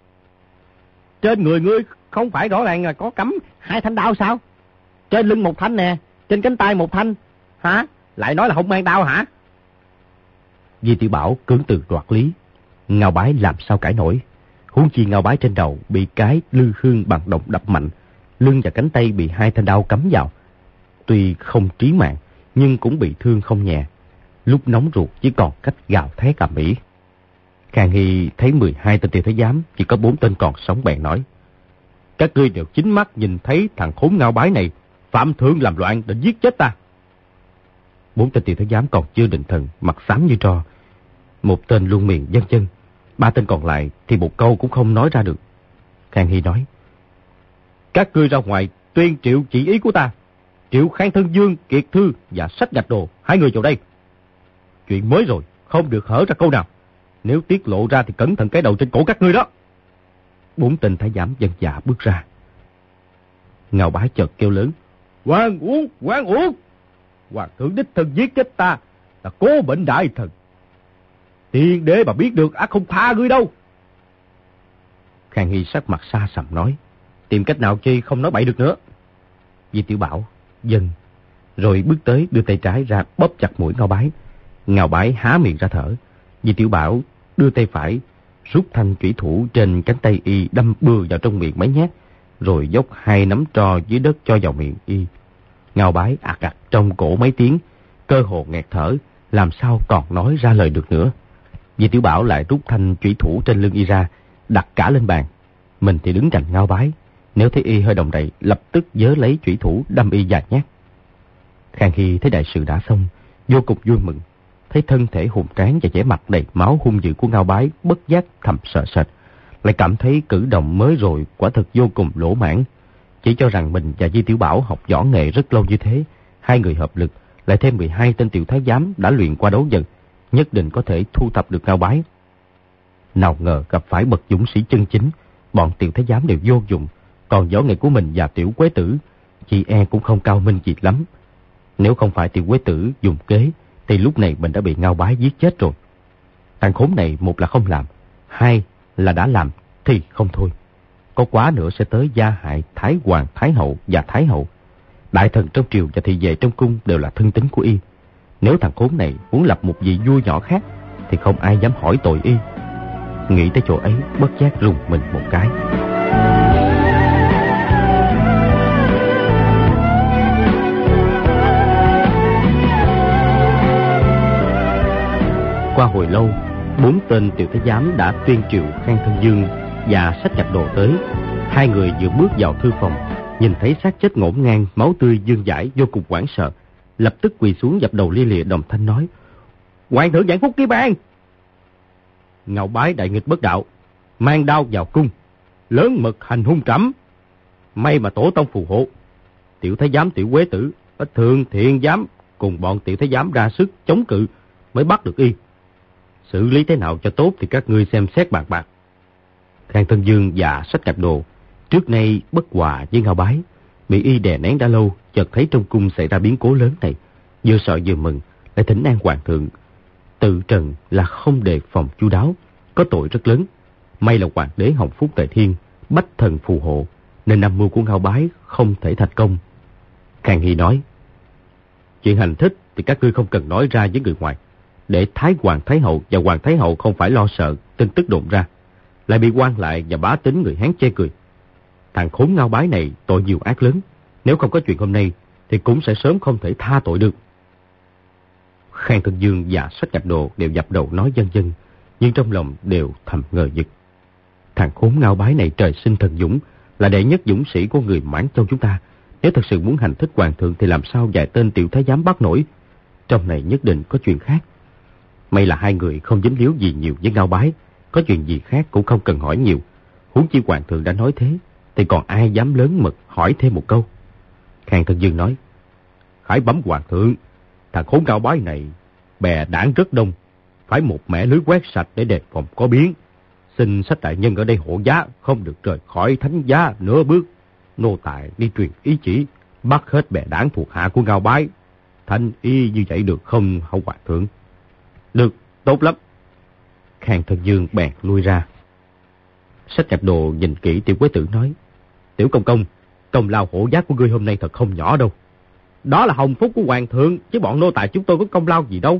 Trên người ngươi không phải rõ ràng là có cắm hai thanh đao sao? Trên lưng một thanh nè, trên cánh tay một thanh. Hả? Lại nói là không mang đao hả? Di Tiểu Bảo cưỡng từ đoạt lý, Ngao Bái làm sao cãi nổi. Huống chi Ngao Bái trên đầu bị cái lư hương bằng đồng đập mạnh, lưng và cánh tay bị hai thanh đao cắm vào. Tuy không trí mạng, nhưng cũng bị thương không nhẹ. Lúc nóng ruột chỉ còn cách gào thét ầm ĩ. Khang Hy thấy mười hai tên tiểu thái giám, chỉ có bốn tên còn sống bèn nói: Các ngươi đều chính mắt nhìn thấy thằng khốn Ngao Bái này phạm thượng làm loạn định giết chết ta. Bốn tên tiểu thái giám còn chưa định thần, mặt xám như tro. Một tên luôn miệng vâng vâng, ba tên còn lại thì một câu cũng không nói ra được. Khang Hy nói: Các ngươi ra ngoài tuyên triệu chỉ ý của ta, triệu Khang Thân Dương, Kiệt Thư và Sách Gạch Đồ hai người vào đây. Chuyện mới rồi, không được hở ra câu nào. Nếu tiết lộ ra thì cẩn thận cái đầu trên cổ các ngươi đó. Bốn tên thái giám vâng dạ bước ra. Ngao Bái chợt kêu lớn: Hoàng uổng, hoàng uổng! Hoàng thượng đích thân giết chết ta là Cố Bệnh đại thần. Tiên đế mà biết được ắt không tha ngươi đâu. Khang Hy sắc mặt xa sầm nói: Tìm cách nào chi không nói bậy được nữa. Di Tiểu Bảo dần rồi bước tới đưa tay trái ra bóp chặt mũi Ngao Bái. Ngao Bái há miệng ra thở. Di Tiểu Bảo đưa tay phải rút thanh chủy thủ trên cánh tay y đâm bừa vào trong miệng mấy nhát, rồi dốc hai nắm tro dưới đất cho vào miệng y. Ngao Bái ạc ạc trong cổ mấy tiếng, cơ hồ nghẹt thở, làm sao còn nói ra lời được nữa. Di Tiểu Bảo lại rút thanh chủy thủ trên lưng y ra, đặt cả lên bàn. Mình thì đứng cạnh Ngao Bái, nếu thấy y hơi động đậy, lập tức giơ lấy chủy thủ đâm y vài nhát. Khang Hy thấy đại sự đã xong, vô cùng vui mừng. Thấy thân thể hùng tráng và vẻ mặt đầy máu hung dữ của Ngao Bái, bất giác thầm sợ sệt, lại cảm thấy cử động mới rồi quả thực vô cùng lỗ mãn. Chỉ cho rằng mình và Di Tiểu Bảo học võ nghệ rất lâu như thế, hai người hợp lực, lại thêm mười hai tên tiểu thái giám đã luyện qua đấu dần, nhất định có thể thu thập được Ngao Bái. Nào ngờ gặp phải bậc dũng sĩ chân chính, bọn tiểu thái giám đều vô dụng, còn võ nghệ của mình và Tiểu Quế Tử chị e cũng không cao minh gì lắm. Nếu không phải Tiểu Quế Tử dùng kế, thì lúc này mình đã bị Ngao Bái giết chết rồi. Thằng khốn này một là không làm, hai là đã làm thì không thôi. Có quá nữa sẽ tới gia hại Thái Hoàng, Thái Hậu và Thái Hậu. Đại thần trong triều và thị vệ trong cung đều là thân tín của y. Nếu thằng khốn này muốn lập một vị vua nhỏ khác, thì không ai dám hỏi tội y. Nghĩ tới chỗ ấy, bất giác rùng mình một cái. Qua hồi lâu, bốn tên tiểu thái giám đã tuyên triệu Khang Thân Dương và Sách Gạch Đồ tới. Hai người vừa bước vào thư phòng, nhìn thấy xác chết ngổn ngang, máu tươi vương vãi, vô cùng hoảng sợ, lập tức quỳ xuống dập đầu lia lịa, đồng thanh nói: "Hoàng thượng vạn phúc ký ban, Ngao Bái đại nghịch bất đạo, mang đao vào cung, lớn mật hành hung trẫm. May mà tổ tông phù hộ, tiểu thái giám Tiểu Quế Tử ở Thượng Thiện giám cùng bọn tiểu thái giám ra sức chống cự mới bắt được y. Xử lý thế nào cho tốt thì các ngươi xem xét bàn bạc." Khang Thân Dương và Sách Cạp Đồ trước nay bất hòa với Ngao Bái, bị y đè nén đã lâu, chợt thấy trong cung xảy ra biến cố lớn này, vừa sợ vừa mừng, lại thỉnh an hoàng thượng. Tự trần là không đề phòng chu đáo, có tội rất lớn. May là hoàng đế hồng phúc tại thiên, bách thần phù hộ, nên âm mưu của Ngao Bái không thể thành công. Khang Hy nói: "Chuyện hành thích thì các ngươi không cần nói ra với người ngoài, để Thái Hoàng Thái Hậu và Hoàng Thái Hậu không phải lo sợ tin tức đồn ra, lại bị quan lại và bá tính người Hán chê cười. Thằng khốn Ngao Bái này tội nhiều ác lớn, nếu không có chuyện hôm nay thì cũng sẽ sớm không thể tha tội được." Khang Thân Dương và Sách Cạp Đồ đều dập đầu nói vâng vâng, nhưng trong lòng đều thầm ngờ vực. Thằng khốn Ngao Bái này trời sinh thần dũng, là đệ nhất dũng sĩ của người Mãn Châu chúng ta. Nếu thật sự muốn hành thích hoàng thượng thì làm sao vài tên tiểu thái giám bắt nổi. Trong này nhất định có chuyện khác. May là hai người không dính líu gì nhiều với Ngao Bái, có chuyện gì khác cũng không cần hỏi nhiều. Huống chi hoàng thượng đã nói thế, thì còn ai dám lớn mật hỏi thêm một câu. Khang Thân Dương nói: "Khải bẩm hoàng thượng, thằng khốn Ngao Bái này bè đảng rất đông, phải một mẻ lưới quét sạch để đề phòng có biến. Xin Sách đại nhân ở đây hộ giá, không được rời khỏi thánh giá nửa bước. Nô tài đi truyền ý chỉ, bắt hết bè đảng thuộc hạ của Ngao Bái. Thanh y như vậy được không hậu hoàng thượng?" "Được, tốt lắm." Khang Thân Dương bèn lui ra. Sách Cạp Đồ nhìn kỹ Tiểu Quế Tử nói: "Tiểu công công, công lao hộ giá của ngươi hôm nay thật không nhỏ đâu. Đó là hồng phúc của hoàng thượng, chứ bọn nô tài chúng tôi có công lao gì đâu."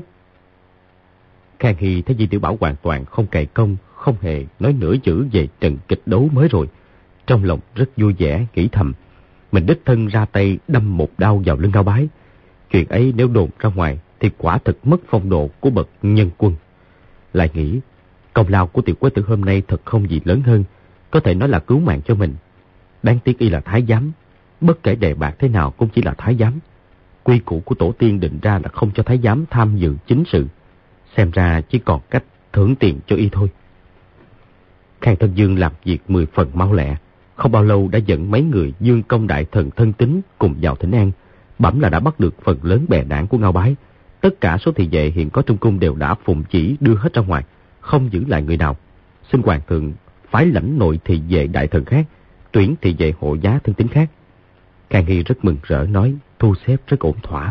Khang Hy thấy Di Tiểu Bảo hoàn toàn không cày công, không hề nói nửa chữ về trận kịch đấu mới rồi, trong lòng rất vui vẻ, nghĩ thầm mình đích thân ra tay đâm một đao vào lưng Ngao Bái. Chuyện ấy nếu đồn ra ngoài thì quả thực mất phong độ của bậc nhân quân. Lại nghĩ công lao của Tiểu Quế Tử hôm nay thật không gì lớn hơn, có thể nói là cứu mạng cho mình. Đáng tiếc y là thái giám, bất kể đề bạc thế nào cũng chỉ là thái giám. Quy củ của tổ tiên định ra là không cho thái giám tham dự chính sự, xem ra chỉ còn cách thưởng tiền cho y thôi. Khang Thân Dương làm việc mười phần mau lẹ, không bao lâu đã dẫn mấy người Dương Công đại thần thân tín cùng vào thỉnh an, bẩm là đã bắt được phần lớn bè đảng của Ngao Bái. Tất cả số thị vệ hiện có trong cung đều đã phụng chỉ đưa hết ra ngoài, không giữ lại người nào. Xin hoàng thượng phái lãnh nội thị vệ đại thần khác, tuyển thị vệ hộ giá thân tín khác. Khang Hy rất mừng rỡ nói thu xếp rất ổn thỏa.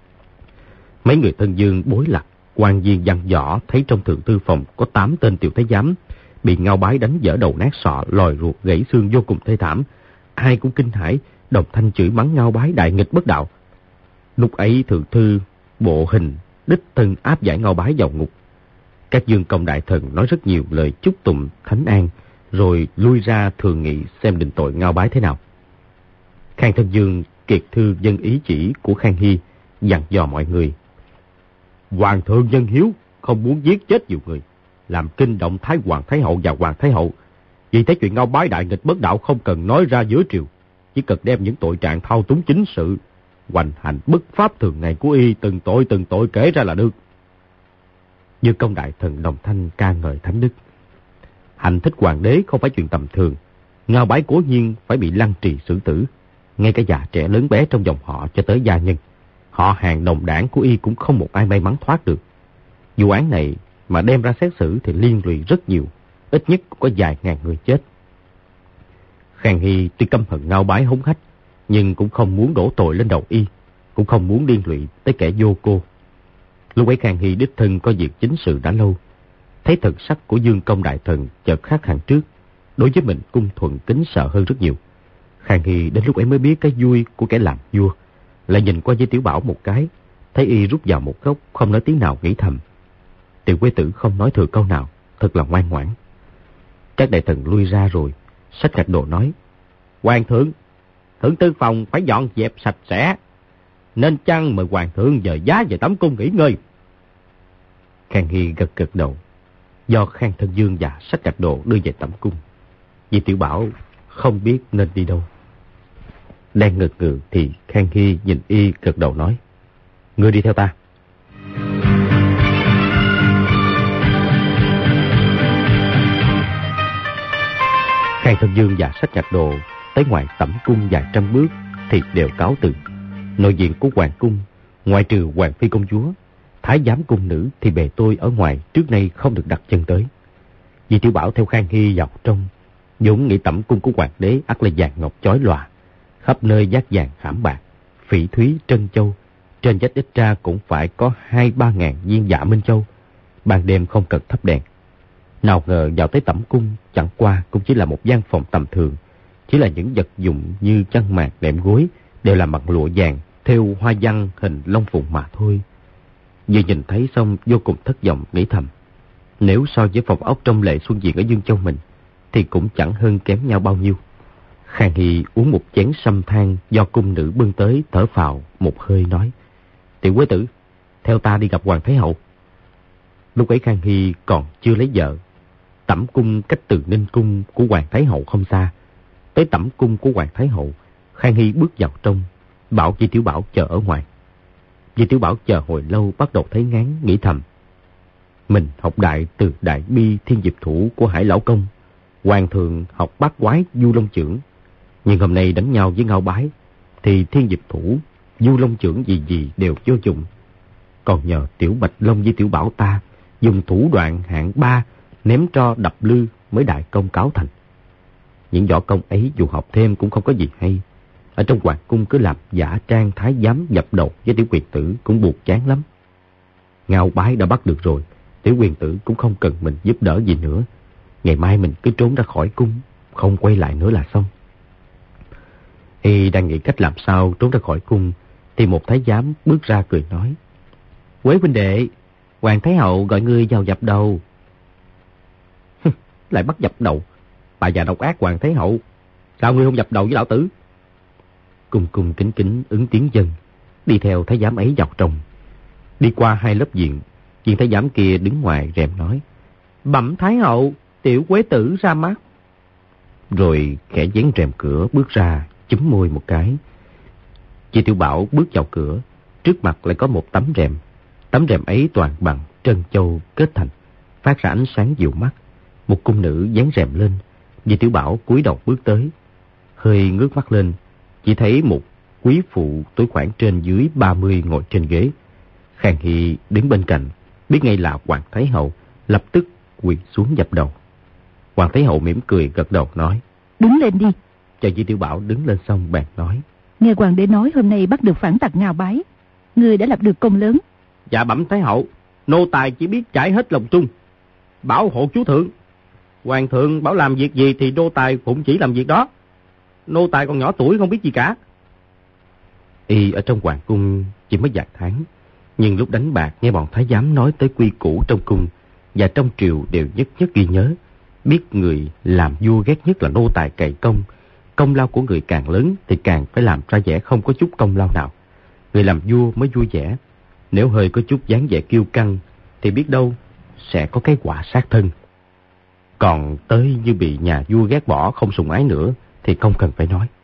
Mấy người thân Dương bối lạc, quan viên văn võ thấy trong thượng thư phòng có tám tên tiểu thái giám bị Ngao Bái đánh vỡ đầu nát sọ, lòi ruột gãy xương vô cùng thê thảm. Ai cũng kinh hãi, đồng thanh chửi mắng Ngao Bái đại nghịch bất đạo. Lúc ấy thượng thư bộ hình đích thân áp giải Ngao Bái vào ngục. Các Dương Công đại thần nói rất nhiều lời chúc tụng thánh an, rồi lui ra thường nghị xem định tội Ngao Bái thế nào. Khang Thân Dương kiệt thư dân ý chỉ của Khang Hy, dặn dò mọi người: "Hoàng thượng nhân hiếu, không muốn giết chết nhiều người, làm kinh động Thái Hoàng Thái Hậu và Hoàng Thái Hậu. Vì thế chuyện Ngao Bái đại nghịch bất đạo không cần nói ra giữa triều, chỉ cần đem những tội trạng thao túng chính sự, hoành hành bất pháp thường ngày của y từng tội từng tội kể ra là được." Dương Công đại thần đồng thanh ca ngợi thánh đức. Hành thích hoàng đế không phải chuyện tầm thường, Ngao Bái cố nhiên phải bị lăng trì xử tử. Ngay cả già trẻ lớn bé trong dòng họ cho tới gia nhân, họ hàng đồng đảng của y cũng không một ai may mắn thoát được. Vụ án này mà đem ra xét xử thì liên lụy rất nhiều, ít nhất cũng có vài ngàn người chết. Khang Hy tuy căm hận Ngao Bái hống hách, nhưng cũng không muốn đổ tội lên đầu y, cũng không muốn liên lụy tới kẻ vô cô. Lúc ấy Khang Hy đích thân có việc chính sự đã lâu, thấy thần sắc của Dương Công đại thần chợt khác hẳn trước, đối với mình cung thuận kính sợ hơn rất nhiều. Khang Hy đến lúc ấy mới biết cái vui của kẻ làm vua, lại nhìn qua với Tiểu Bảo một cái, thấy y rút vào một góc, không nói tiếng nào, nghĩ thầm: Tiểu Quế Tử không nói thừa câu nào, thật là ngoan ngoãn. Các đại thần lui ra rồi, Sách Cạp Đồ nói: "Hoàng thượng, thượng tư phòng phải dọn dẹp sạch sẽ, nên chăng mời hoàng thượng dời giá về tẩm cung nghỉ ngơi." Khang Hy gật gật đầu, do Khang Thân Dương và Sách Cạp Đồ đưa về tẩm cung, vì Tiểu Bảo không biết nên đi đâu. Đang ngực ngừ thì Khang Hy nhìn y gật đầu nói: Ngươi đi theo ta. Khang Thân Dương và Sách Nhạc Đồ tới ngoài tẩm cung vài trăm bước thì đều cáo từ. Nội diện của hoàng cung, ngoại trừ hoàng phi công chúa, thái giám cung nữ thì bề tôi ở ngoài trước nay không được đặt chân tới. Vì Tiểu Bảo theo Khang Hy vào trong, vốn nghĩ tẩm cung của hoàng đế ắt là vàng ngọc chói lòa, khắp nơi dát vàng khảm bạc, phỉ thúy trân châu, trên vách ít ra cũng phải có hai ba ngàn viên dạ minh châu. Ban đêm không cần thắp đèn. Nào ngờ vào tới tẩm cung chẳng qua cũng chỉ là một gian phòng tầm thường, chỉ là những vật dụng như chăn màn nệm gối đều là bằng lụa vàng thêu hoa văn hình long phụng mà thôi. Vừa nhìn thấy xong vô cùng thất vọng, nghĩ thầm, nếu so với phòng ốc trong Lệ Xuân Viện ở Dương Châu mình thì cũng chẳng hơn kém nhau bao nhiêu. Khang Hy uống một chén sâm than do cung nữ bưng tới, thở phào một hơi nói: Tiểu Quế Tử, theo ta đi gặp Hoàng Thái Hậu. Lúc ấy Khang Hy còn chưa lấy vợ. Tẩm cung cách Từ Ninh cung của Hoàng Thái Hậu không xa. Tới tẩm cung của Hoàng Thái Hậu, Khang Hy bước vào trong, bảo Di Tiểu Bảo chờ ở ngoài. Di Tiểu Bảo chờ hồi lâu bắt đầu thấy ngán, nghĩ thầm, mình học đại từ Đại Bi Thiên Diệp Thủ của Hải Lão Công, Hoàng thượng học bát quái Du Long Chưởng, nhưng hôm nay đánh nhau với Ngao Bái thì Thiên Diệp Thủ, Du Long Chưởng gì gì đều vô dụng. Còn nhờ Tiểu Bạch Long với Tiểu Bảo ta dùng thủ đoạn hạng ba ném tro đập lư mới đại công cáo thành. Những võ công ấy dù học thêm cũng không có gì hay. Ở trong hoàng cung cứ làm giả trang thái giám dập đầu với Tiểu Quyền Tử cũng buộc chán lắm. Ngao Bái đã bắt được rồi, Tiểu Quyền Tử cũng không cần mình giúp đỡ gì nữa. Ngày mai mình cứ trốn ra khỏi cung, không quay lại nữa là xong. Y đang nghĩ cách làm sao trốn ra khỏi cung thì một thái giám bước ra cười nói: Quế huynh đệ, Hoàng Thái Hậu gọi ngươi vào dập đầu. Lại bắt dập đầu? Bà già độc ác Hoàng Thái Hậu, sao ngươi không dập đầu với lão tử? Cung cung kính kính ứng tiếng dân, đi theo thái giám ấy vào trong. Đi qua hai lớp viện, viên thái giám kia đứng ngoài rèm nói: Bẩm Thái Hậu, Tiểu Quế Tử ra mắt. Rồi khẽ vén rèm cửa bước ra, chúm môi một cái. Chị Tiểu Bảo bước vào cửa, trước mặt lại có một tấm rèm. Tấm rèm ấy toàn bằng trân châu kết thành, phát ra ánh sáng dịu mắt. Một cung nữ dán rèm lên. Chị Tiểu Bảo cúi đầu bước tới, hơi ngước mắt lên, chỉ thấy một quý phụ tối khoảng trên dưới ba mươi ngồi trên ghế. Khang Hy đứng bên cạnh, biết ngay là Hoàng Thái Hậu, lập tức quỳ xuống dập đầu. Hoàng Thái Hậu mỉm cười gật đầu nói: Đứng lên đi. Cho Di Tiểu Bảo đứng lên xong bèn nói: Nghe Hoàng đế nói hôm nay bắt được phản tặc Ngao Bái, ngươi đã lập được công lớn. Dạ bẩm Thái Hậu, nô tài chỉ biết trải hết lòng trung, bảo hộ chúa thượng. Hoàng thượng bảo làm việc gì thì nô tài cũng chỉ làm việc đó. Nô tài còn nhỏ tuổi không biết gì cả. Y ở trong hoàng cung chỉ mới vài tháng, nhưng lúc đánh bạc nghe bọn thái giám nói tới quy củ trong cung và trong triều đều nhất nhất ghi nhớ. Biết người làm vua ghét nhất là nô tài cày công. Công lao của người càng lớn thì càng phải làm ra vẻ không có chút công lao nào. Người làm vua mới vui vẻ. Nếu hơi có chút dáng vẻ kiêu căng thì biết đâu sẽ có cái quả sát thân. Còn tới như bị nhà vua ghét bỏ không sủng ái nữa thì không cần phải nói.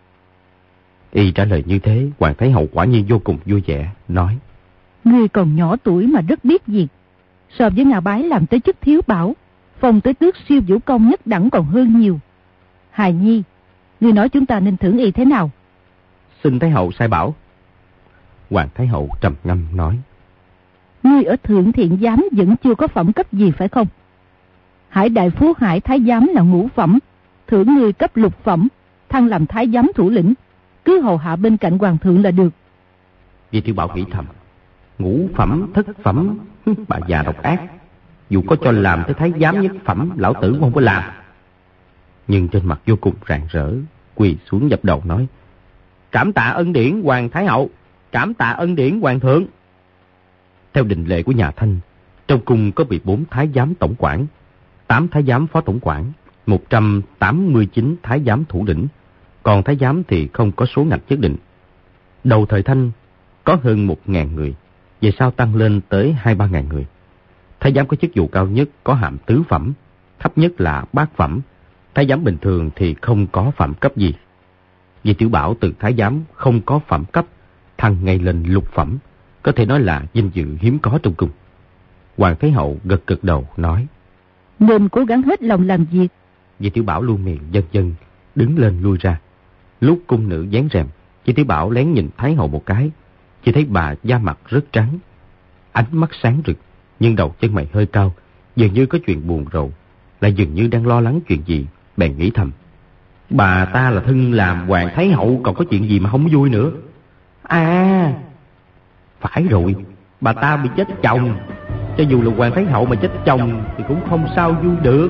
Y trả lời như thế, Hoàng Thái Hậu quả nhiên vô cùng vui vẻ, nói: Ngươi còn nhỏ tuổi mà rất biết việc. So với Ngao Bái làm tới chức thiếu bảo, phong tới tước siêu vũ công nhất đẳng còn hơn nhiều. Hài Nhi, ngươi nói chúng ta nên thưởng y thế nào? Xin Thái Hậu sai bảo. Hoàng Thái Hậu trầm ngâm nói: Ngươi ở Thượng Thiện Giám vẫn chưa có phẩm cấp gì phải không? Hải Đại Phú Hải Thái Giám là ngũ phẩm, thưởng ngươi cấp lục phẩm, thăng làm Thái Giám thủ lĩnh, cứ hầu hạ bên cạnh hoàng thượng là được. Di Tiểu Bảo nghĩ thầm, ngũ phẩm thất phẩm, bà già độc ác, dù có cho làm tới Thái Giám nhất phẩm, lão tử cũng không có làm. Nhưng trên mặt vô cùng rạng rỡ, quỳ xuống dập đầu nói: Cảm tạ ân điển Hoàng Thái Hậu, cảm tạ ân điển Hoàng thượng. Theo định lệ của nhà Thanh, trong cung có mười bốn Thái Giám tổng quản, tám Thái Giám phó tổng quản, một trăm tám mươi chín Thái Giám thủ lĩnh, còn Thái Giám thì không có số ngạch nhất định. Đầu thời Thanh có hơn một ngàn người, về sau tăng lên tới hai ba ngàn người. Thái Giám có chức vụ cao nhất có hàm tứ phẩm, thấp nhất là bát phẩm. Thái Giám bình thường thì không có phẩm cấp gì. Di Tiểu Bảo từ thái giám không có phẩm cấp, thăng ngay lên lục phẩm, có thể nói là vinh dự hiếm có trong cung. Hoàng Thái Hậu gật gật đầu nói: Nên cố gắng hết lòng làm việc. Di Tiểu Bảo luôn miệng vâng vâng, đứng lên lui ra. Lúc cung nữ dán rèm, Di Tiểu Bảo lén nhìn Thái Hậu một cái, chỉ thấy bà da mặt rất trắng, ánh mắt sáng rực, nhưng đầu chân mày hơi cao, dường như có chuyện buồn rầu, lại dường như đang lo lắng chuyện gì. Bèn nghĩ thầm: bà ta là thân làm Hoàng Thái Hậu, còn có chuyện gì mà không vui nữa? À, phải rồi, bà ta bị chết chồng. Cho dù là Hoàng Thái Hậu mà chết chồng thì cũng không sao vui được.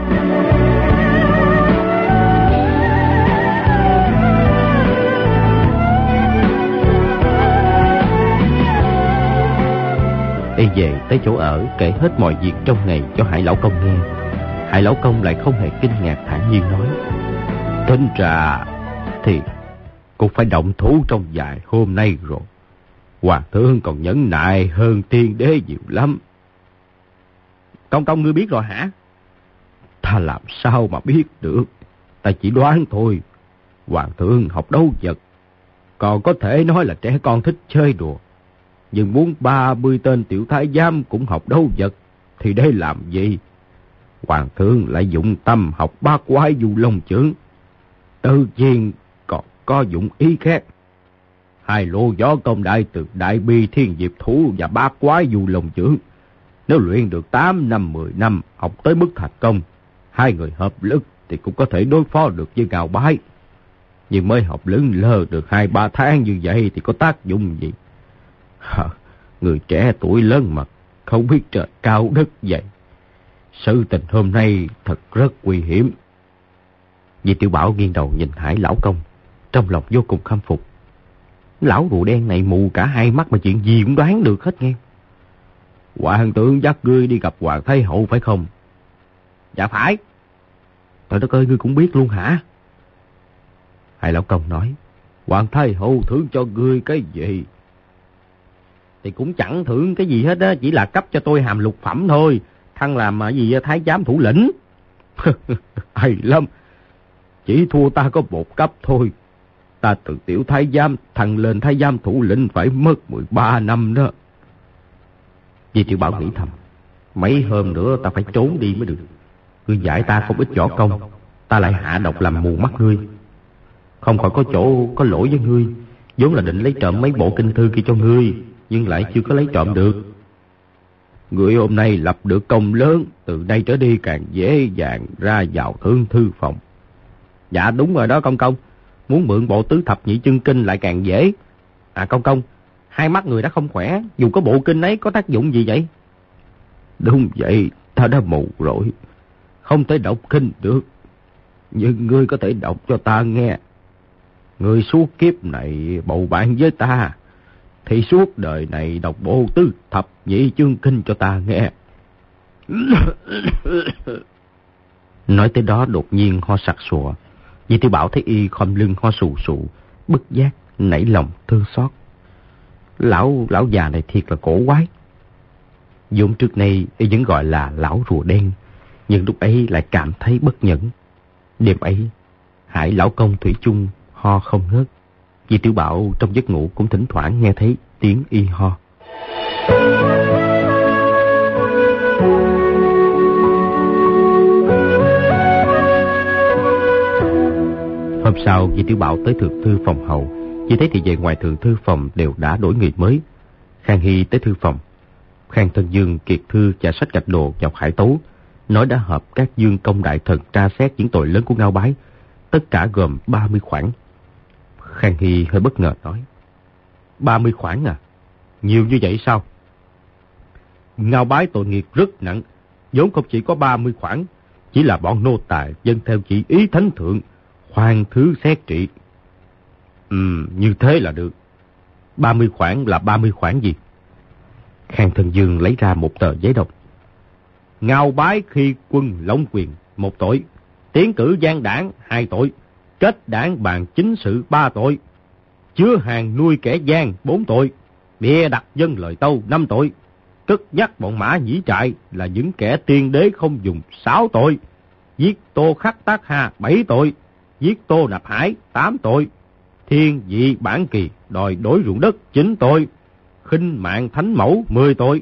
Y về tới chỗ ở, kể hết mọi việc trong ngày cho Hải Lão Công nghe. Hải Lão Công lại không hề kinh ngạc, thản nhiên nói: tính ra thì cũng phải động thủ trong vài hôm nay rồi. Hoàng thượng còn nhẫn nại hơn tiên đế nhiều lắm. Công công ngươi biết rồi hả? Ta làm sao mà biết được, ta chỉ đoán thôi. Hoàng thượng học đấu vật, còn có thể nói là trẻ con thích chơi đùa, nhưng muốn ba mươi tên tiểu thái giám cũng học đấu vật thì để làm gì? Hoàng thượng lại dụng tâm học bát quái du long chưởng, tự nhiên còn có dụng ý khác. Hai lô gió công đại từ đại bi thiên diệp thủ và bát quái du long chưởng, nếu luyện được tám năm mười năm, học tới mức thành công, hai người hợp lực thì cũng có thể đối phó được với Ngao Bái. Nhưng mới học lững lờ được hai ba tháng như vậy thì có tác dụng gì? Hả, người trẻ tuổi lớn mật, không biết trời cao đất dày. Sự tình hôm nay thật rất nguy hiểm. Di Tiểu Bảo nghiêng đầu nhìn Hải Lão Công, trong lòng vô cùng khâm phục. Lão rùa đen này mù cả hai mắt mà chuyện gì cũng đoán được hết nghe. Hoàng thượng dắt ngươi đi gặp Hoàng Thái Hậu phải không? Dạ phải. Trời đất ơi, ngươi cũng biết luôn hả? Hải Lão Công nói: Hoàng Thái Hậu thưởng cho ngươi cái gì? Thì cũng chẳng thưởng cái gì hết á, chỉ là cấp cho tôi hàm lục phẩm thôi, thăng làm gì thái giám thủ lĩnh. Hay lắm, chỉ thua ta có một cấp thôi. Ta từ tiểu thái giám thăng lên thái giám thủ lĩnh phải mất mười ba năm đó. Di Tiểu Bảo nghĩ thầm: mấy hôm nữa ta phải trốn đi mới được. Ngươi dạy ta không ít võ công, ta lại hạ độc làm mù mắt ngươi. Không khỏi có chỗ có lỗi với ngươi, vốn là định lấy trộm mấy bộ kinh thư kia cho ngươi, nhưng lại chưa có lấy trộm được. Ngươi hôm nay lập được công lớn, từ đây trở đi càng dễ dàng ra vào thương thư phòng. Dạ đúng rồi đó công công, muốn mượn bộ tứ thập nhị chân kinh lại càng dễ. À công công, hai mắt người đã không khỏe, dù có bộ kinh ấy có tác dụng gì vậy? Đúng vậy, ta đã mù rồi, không thể đọc kinh được. Nhưng ngươi có thể đọc cho ta nghe. Ngươi suốt kiếp này bầu bạn với ta, thì suốt đời này đọc bộ tứ thập nhị chương kinh cho ta nghe. Nói tới đó đột nhiên ho sặc sụa. Di Tiểu Bảo thấy y khom lưng ho sù sụ, bất giác nảy lòng thương xót. Lão lão già này thiệt là cổ quái. Vốn trước nay y vẫn gọi là lão rùa đen, nhưng lúc ấy lại cảm thấy bất nhẫn. Đêm ấy, Hải Lão Công thủy chung ho không ngớt. Di Tiểu Bảo trong giấc ngủ cũng thỉnh thoảng nghe thấy tiếng y ho. Hôm sau, Di Tiểu Bảo tới thượng thư phòng hầu, chỉ thấy thì về ngoài thượng thư phòng đều đã đổi người mới. Khang Hy tới thư phòng, Khang Thân Dương, Kiệt Thư và Sách Gạch Đồ vào Khải Tấu, nói đã họp các dương công đại thần tra xét những tội lớn của Ngao Bái, tất cả gồm ba mươi khoản. Khang Hy hơi bất ngờ nói: ba mươi khoản à? Nhiều như vậy sao? Ngao Bái tội nghiệp rất nặng, vốn không chỉ có ba mươi khoản, chỉ là bọn nô tài dân theo chỉ ý thánh thượng, khoan thứ xét trị. Ừ, như thế là được. ba mươi khoản là ba mươi khoản gì? Khang Thân Dương lấy ra một tờ giấy đọc. Ngao Bái khi quân Long Quyền một tội, tiến cử gian đảng hai tội, kết đảng bàn chính sự ba tội, chứa hàng nuôi kẻ gian bốn tội, bịa đặt dân lời tâu năm tội, cất nhắc bọn mã nhĩ trại là những kẻ tiên đế không dùng sáu tội, giết Tô Khắc Tác Hà bảy tội, giết Tô Nạp Hải tám tội, thiên vị bản kỳ, đòi đổi ruộng đất chín tội, khinh mạng thánh mẫu mười tội.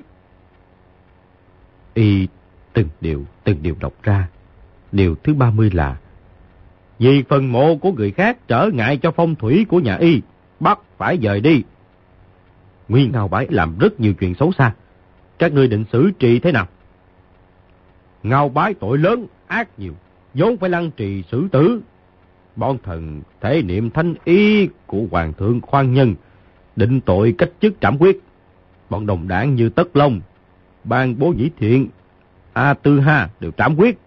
Y từng điều, từng điều đọc ra. Điều thứ ba mươi là: vì phần mộ của người khác trở ngại cho phong thủy của nhà Y, bắt phải dời đi. Nguyên Ngao Bái làm rất nhiều chuyện xấu xa, các ngươi định xử trị thế nào? Ngao Bái tội lớn, ác nhiều, vốn phải lăng trì xử tử. Bọn thần thể niệm thánh ý của Hoàng thượng khoan nhân, định tội cách chức trảm quyết. Bọn đồng đảng như Tất Long, Ban Bố Nhĩ Thiện, A Tư Ha đều trảm quyết.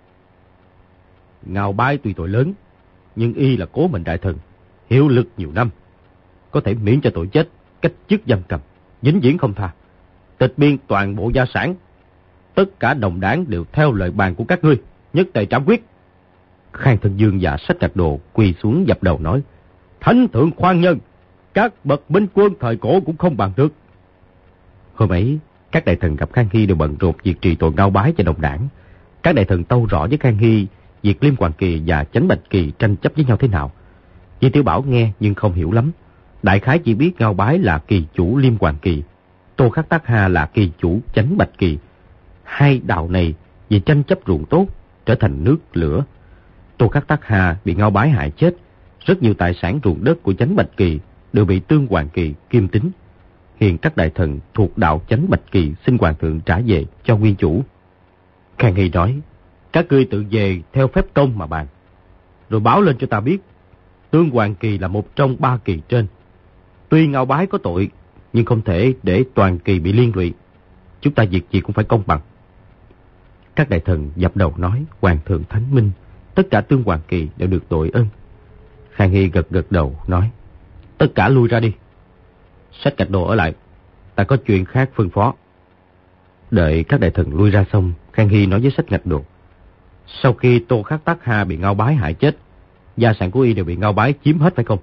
Ngao Bái tuy tội lớn, nhưng y là Cố Mệnh đại thần, hiệu lực nhiều năm, có thể miễn cho tội chết, cách chức giam cầm, vĩnh viễn không tha, tịch biên toàn bộ gia sản. Tất cả đồng đảng đều theo lời bàn của các ngươi, nhất tề trảm quyết. Khang Thân Dương và Sách Trạch Đồ quỳ xuống dập đầu nói: Thánh thượng khoan nhân, các bậc binh quân thời cổ cũng không bàn được. Hôm ấy, các đại thần gặp Khang Hy đều bận rộn việc trì tội Ngao Bái và đồng đảng. Các đại thần tâu rõ với Khang Hy việc Liêm Hoàng Kỳ và Chánh Bạch Kỳ tranh chấp với nhau thế nào. Di Tiểu Bảo nghe nhưng không hiểu lắm. Đại khái chỉ biết Ngao Bái là kỳ chủ Liêm Hoàng Kỳ, Tô Khắc Tác Hà là kỳ chủ Chánh Bạch Kỳ. Hai đạo này vì tranh chấp ruộng tốt trở thành nước lửa. Tô Khắc Tác Hà bị Ngao Bái hại chết, rất nhiều tài sản ruộng đất của Chánh Bạch Kỳ đều bị Tương Hoàng Kỳ kiêm tín. Hiện các đại thần thuộc đạo Chánh Bạch Kỳ xin hoàng thượng trả về cho nguyên chủ. Khang Hy nói: các ngươi tự về theo phép công mà bàn, rồi báo lên cho ta biết. Tương Hoàng Kỳ là một trong ba kỳ trên. Tuy Ngao Bái có tội, nhưng không thể để toàn kỳ bị liên lụy. Chúng ta việc gì cũng phải công bằng. Các đại thần dập đầu nói: hoàng thượng thánh minh, tất cả Tương Hoàng Kỳ đều được tội ơn. Khang Hy gật gật đầu nói: tất cả lui ra đi. Sách Trạch Đồ ở lại, ta có chuyện khác phân phó. Đợi các đại thần lui ra xong, Khang Hy nói với Sách Trạch Đồ: sau khi Tô Khắc Tác Hà bị Ngao Bái hại chết, gia sản của y đều bị Ngao Bái chiếm hết phải không?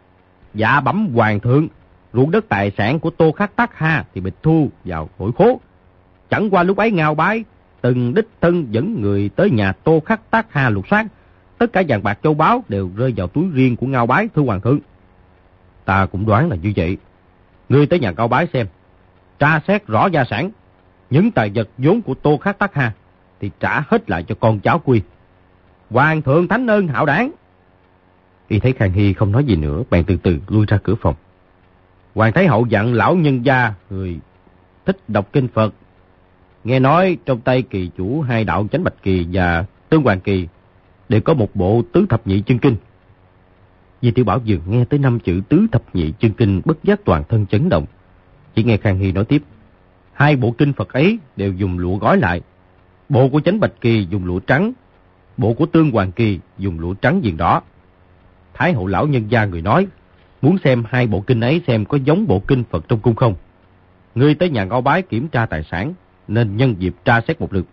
Dạ bẩm hoàng thượng, ruộng đất tài sản của Tô Khắc Tác Hà thì bị thu vào hội khố. Chẳng qua lúc ấy Ngao Bái từng đích thân dẫn người tới nhà Tô Khắc Tác Hà lục soát, tất cả vàng bạc châu báu đều rơi vào túi riêng của Ngao Bái, thưa hoàng thượng. Ta cũng đoán là như vậy. Ngươi tới nhà Ngao Bái xem, tra xét rõ gia sản, những tài vật vốn của Tô Khắc Tác Hà thì trả hết lại cho con cháu quy. Hoàng thượng thánh ơn hạo đảng. Y thấy Khang Hy không nói gì nữa, bèn từ từ lui ra cửa phòng. Hoàng Thái Hậu dặn lão nhân gia người thích đọc kinh Phật. Nghe nói trong tay kỳ chủ hai đạo Chánh Bạch Kỳ và Tương Hoàng Kỳ đều có một bộ tứ thập nhị chân kinh. Di Tiểu Bảo vừa nghe tới năm chữ tứ thập nhị chân kinh, bất giác toàn thân chấn động. Chỉ nghe Khang Hy nói tiếp: hai bộ kinh Phật ấy đều dùng lụa gói lại. Bộ của Chánh Bạch Kỳ dùng lụa trắng, bộ của Tương Hoàng Kỳ dùng lụa trắng viền đỏ. Thái Hậu lão nhân gia người nói muốn xem hai bộ kinh ấy xem có giống bộ kinh Phật trong cung không. Ngươi tới nhà Ngao Bái kiểm tra tài sản, nên nhân dịp tra xét một lượt.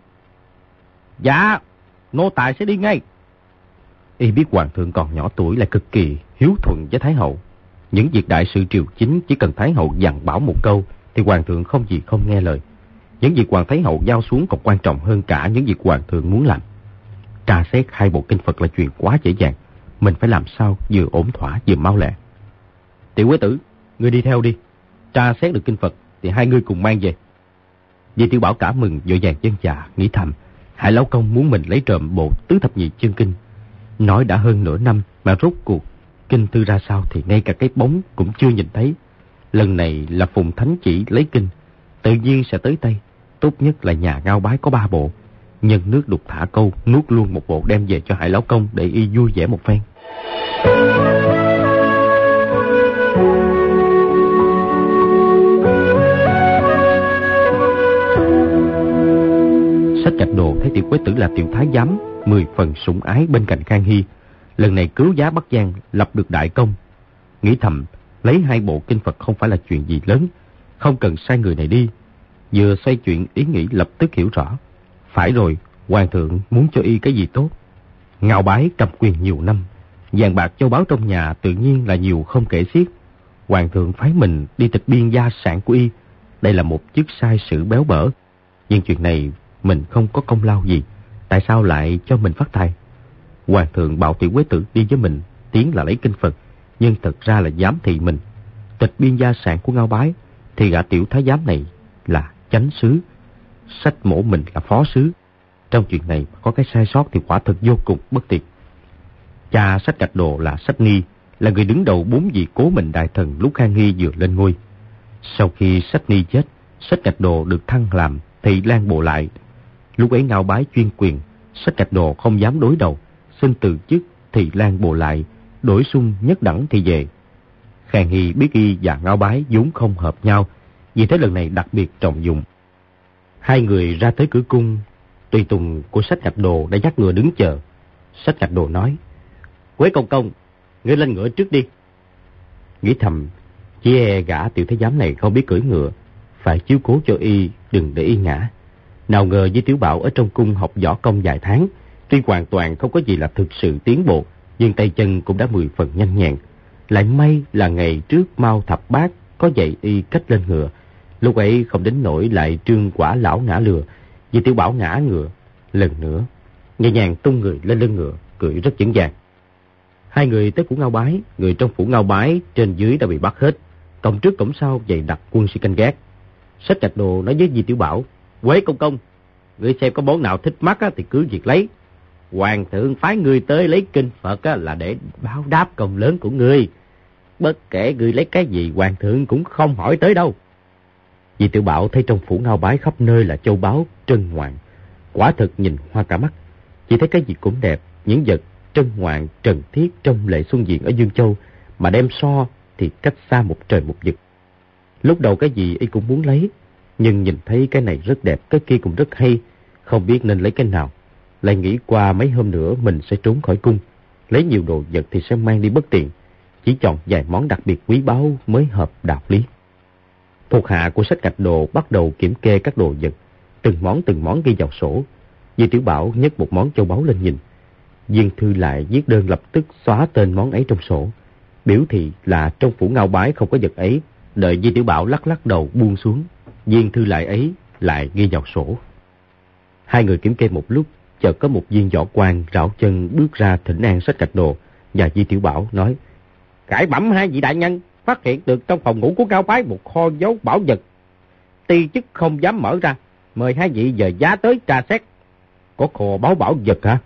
Dạ, nô tài sẽ đi ngay. Y biết hoàng thượng còn nhỏ tuổi lại cực kỳ hiếu thuận với Thái Hậu. Những việc đại sự triều chính chỉ cần Thái Hậu dặn bảo một câu thì hoàng thượng không gì không nghe lời. Những việc hoàng Thái Hậu giao xuống còn quan trọng hơn cả những việc hoàng thượng muốn làm. Tra xét hai bộ kinh Phật là chuyện quá dễ dàng, mình phải làm sao vừa ổn thỏa vừa mau lẹ. Tiểu Quế Tử, ngươi đi theo đi. Tra xét được kinh Phật thì hai ngươi cùng mang về. Di Tiểu Bảo cả mừng vội vàng dân dạ, nghĩ thầm Hải Lão Công muốn mình lấy trộm bộ tứ thập nhị chân kinh. Nói đã hơn nửa năm mà rốt cuộc kinh thư ra sao thì ngay cả cái bóng cũng chưa nhìn thấy. Lần này là Phùng Thánh chỉ lấy kinh, tự nhiên sẽ tới tay. Tốt nhất là nhà Ngao Bái có ba bộ, nhân nước đục thả câu, nuốt luôn một bộ đem về cho Hải Lão Công để y vui vẻ một phen. Sách Trạch Đồ thấy Tiểu Quế Tử là tiểu thái giám, mười phần sủng ái bên cạnh Khang Hy, lần này cứu giá Bắc Giang lập được đại công. Nghĩ thầm lấy hai bộ kinh Phật không phải là chuyện gì lớn, không cần sai người này đi. Vừa xoay chuyện ý nghĩ lập tức hiểu rõ. Phải rồi, hoàng thượng muốn cho y cái gì tốt. Ngao Bái cầm quyền nhiều năm, vàng bạc châu báu trong nhà tự nhiên là nhiều không kể xiết. Hoàng thượng phái mình đi tịch biên gia sản của y, đây là một chức sai sự béo bở. Nhưng chuyện này mình không có công lao gì, tại sao lại cho mình phát tài? Hoàng thượng bảo Tiểu Quế Tử đi với mình, tiến là lấy kinh Phật, nhưng thật ra là giám thị mình. Tịch biên gia sản của Ngao Bái thì gã tiểu thái giám này là chánh sứ, Sách Mổ mình là phó sứ. Trong chuyện này có cái sai sót thì quả thật vô cùng bất tiện. Cha Sách Trạch Đồ là Sách Ni, là người đứng đầu bốn vị cố mình đại thần lúc Khang Hy vừa lên ngôi. Sau khi Sách Ni chết, Sách Trạch Đồ được thăng làm Thị Lang Bộ Lại. Lúc ấy Ngao Bái chuyên quyền, Sách Trạch Đồ không dám đối đầu, xin từ chức Thị Lang Bộ Lại, đổi xung nhất đẳng thì về. Khang Hy biết y và Ngao Bái vốn không hợp nhau, vì thế lần này đặc biệt trọng dụng. Hai người ra tới cửa cung, tùy tùng của Sách Trạch Đồ đã dắt ngựa đứng chờ. Sách Trạch Đồ nói: Quế công công, ngươi lên ngựa trước đi. Nghĩ thầm, chỉ e gã tiểu thái giám này không biết cưỡi ngựa, phải chiếu cố cho y, đừng để y ngã. Nào ngờ Di Tiểu Bảo ở trong cung học võ công vài tháng, tuy hoàn toàn không có gì là thực sự tiến bộ, nhưng tay chân cũng đã mười phần nhanh nhẹn. Lại may là ngày trước Mao Thập Bát có dạy y cách lên ngựa, lúc ấy không đến nỗi lại Trương Quả Lão ngã lừa. Di Tiểu Bảo ngã ngựa lần nữa, nhẹ nhàng tung người lên lưng ngựa, cưỡi rất vững vàng. Hai người tới phủ Ngao Bái, người trong phủ Ngao Bái trên dưới đã bị bắt hết, cổng trước cổng sau dày đặc quân sĩ canh gác. Sách Trạch Đồ nói với Di Tiểu Bảo: Quế công công, ngươi xem có món nào thích mắt á, thì cứ việc lấy. Hoàng thượng phái ngươi tới lấy kinh Phật á, là để báo đáp công lớn của ngươi. Bất kể ngươi lấy cái gì, hoàng thượng cũng không hỏi tới đâu. Di Tiểu Bảo thấy trong phủ Ngao Bái khắp nơi là châu báu trân ngoạn, quả thực nhìn hoa cả mắt. Chỉ thấy cái gì cũng đẹp, những vật trân ngoạn trần thiết trong Lệ Xuân Viện ở Dương Châu, mà đem so thì cách xa một trời một vực. Lúc đầu cái gì y cũng muốn lấy, nhưng nhìn thấy cái này rất đẹp, cái kia cũng rất hay, không biết nên lấy cái nào. Lại nghĩ qua mấy hôm nữa mình sẽ trốn khỏi cung, lấy nhiều đồ vật thì sẽ mang đi bất tiện, chỉ chọn vài món đặc biệt quý báu mới hợp đạo lý. Thuộc hạ của Sách Trạch Đồ bắt đầu kiểm kê các đồ vật, từng món từng món ghi vào sổ. Di Tiểu Bảo nhấc một món châu báu lên nhìn. Viên thư lại viết đơn lập tức xóa tên món ấy trong sổ, biểu thị là trong phủ Ngao Bái không có vật ấy. Đợi Di Tiểu Bảo lắc lắc đầu buông xuống, viên thư lại ấy lại ghi vào sổ. Hai người kiểm kê một lúc, chợt có một viên võ quan rảo chân bước ra thỉnh an Sách Trạch Đồ, và Di Tiểu Bảo nói: Cải bẩm hai vị đại nhân, phát hiện được trong phòng ngủ của Ngao Bái một kho dấu bảo vật, ti chức không dám mở ra, mời hai vị giờ giá tới tra xét. Có kho báu bảo vật hả?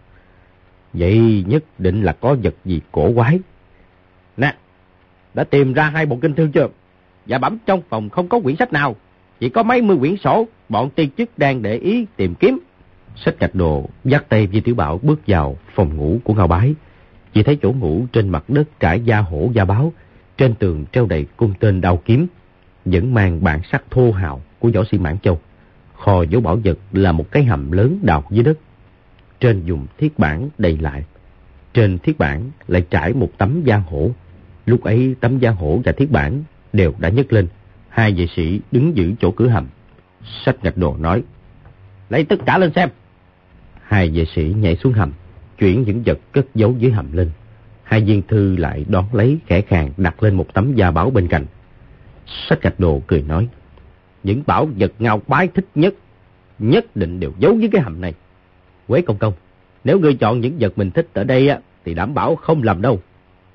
Vậy nhất định là có vật gì cổ quái. Nè, đã tìm ra hai bộ kinh thư chưa? Dạ bẩm trong phòng không có quyển sách nào, chỉ có mấy mươi quyển sổ, bọn ti chức đang để ý tìm kiếm. Sách Trạch Đồ dắt tay Di Tiểu Bảo bước vào phòng ngủ của Ngao Bái. Chỉ thấy chỗ ngủ trên mặt đất trải da hổ da báo, trên tường treo đầy cung tên đao kiếm, vẫn mang bản sắc thô hào của võ sĩ Mãn Châu. Kho dấu bảo vật là một cái hầm lớn đào dưới đất, trên dùng thiết bản đầy lại. Trên thiết bản lại trải một tấm da hổ. Lúc ấy tấm da hổ và thiết bản đều đã nhấc lên. Hai vệ sĩ đứng giữ chỗ cửa hầm. Sách Trạch Đồ nói: Lấy tất cả lên xem. Hai vệ sĩ nhảy xuống hầm, chuyển những vật cất giấu dưới hầm lên. Hai viên thư lại đón lấy khẽ khàng đặt lên một tấm da báo bên cạnh. Sách Trạch Đồ cười nói: Những bảo vật Ngao Bái thích nhất, nhất định đều giấu dưới cái hầm này. Quế công công, nếu ngươi chọn những vật mình thích ở đây á, thì đảm bảo không lầm đâu.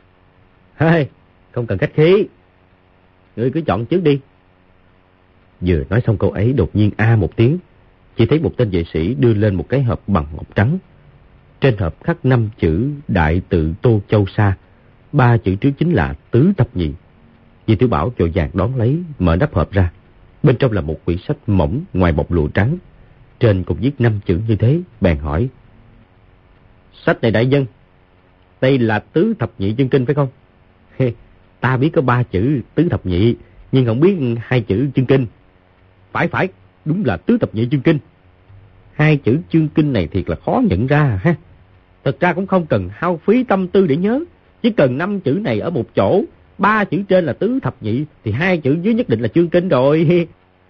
Hey, không cần khách khí, ngươi cứ chọn trước đi. Vừa nói xong câu ấy, đột nhiên a một tiếng, chỉ thấy một tên vệ sĩ đưa lên một cái hộp bằng ngọc trắng. Trên hộp khắc năm chữ Đại Tự Tô Châu Sa, ba chữ trước chính là Tứ Thập Nhị. Di Tiểu Bảo vội vàng đón lấy, mở nắp hộp ra. Bên trong là một quyển sách mỏng ngoài bọc lụa trắng, trên cũng viết năm chữ như thế. Bèn hỏi: Sách này đại nhân, đây là Tứ Thập Nhị chân kinh phải không? Ta biết có ba chữ Tứ Thập Nhị, nhưng không biết hai chữ chân kinh. Phải phải, đúng là Tứ Thập Nhị chân kinh. Hai chữ chân kinh này thiệt là khó nhận ra ha. Thật ra cũng không cần hao phí tâm tư để nhớ, chỉ cần năm chữ này ở một chỗ, ba chữ trên là Tứ Thập Nhị, thì hai chữ dưới nhất định là chương kinh rồi.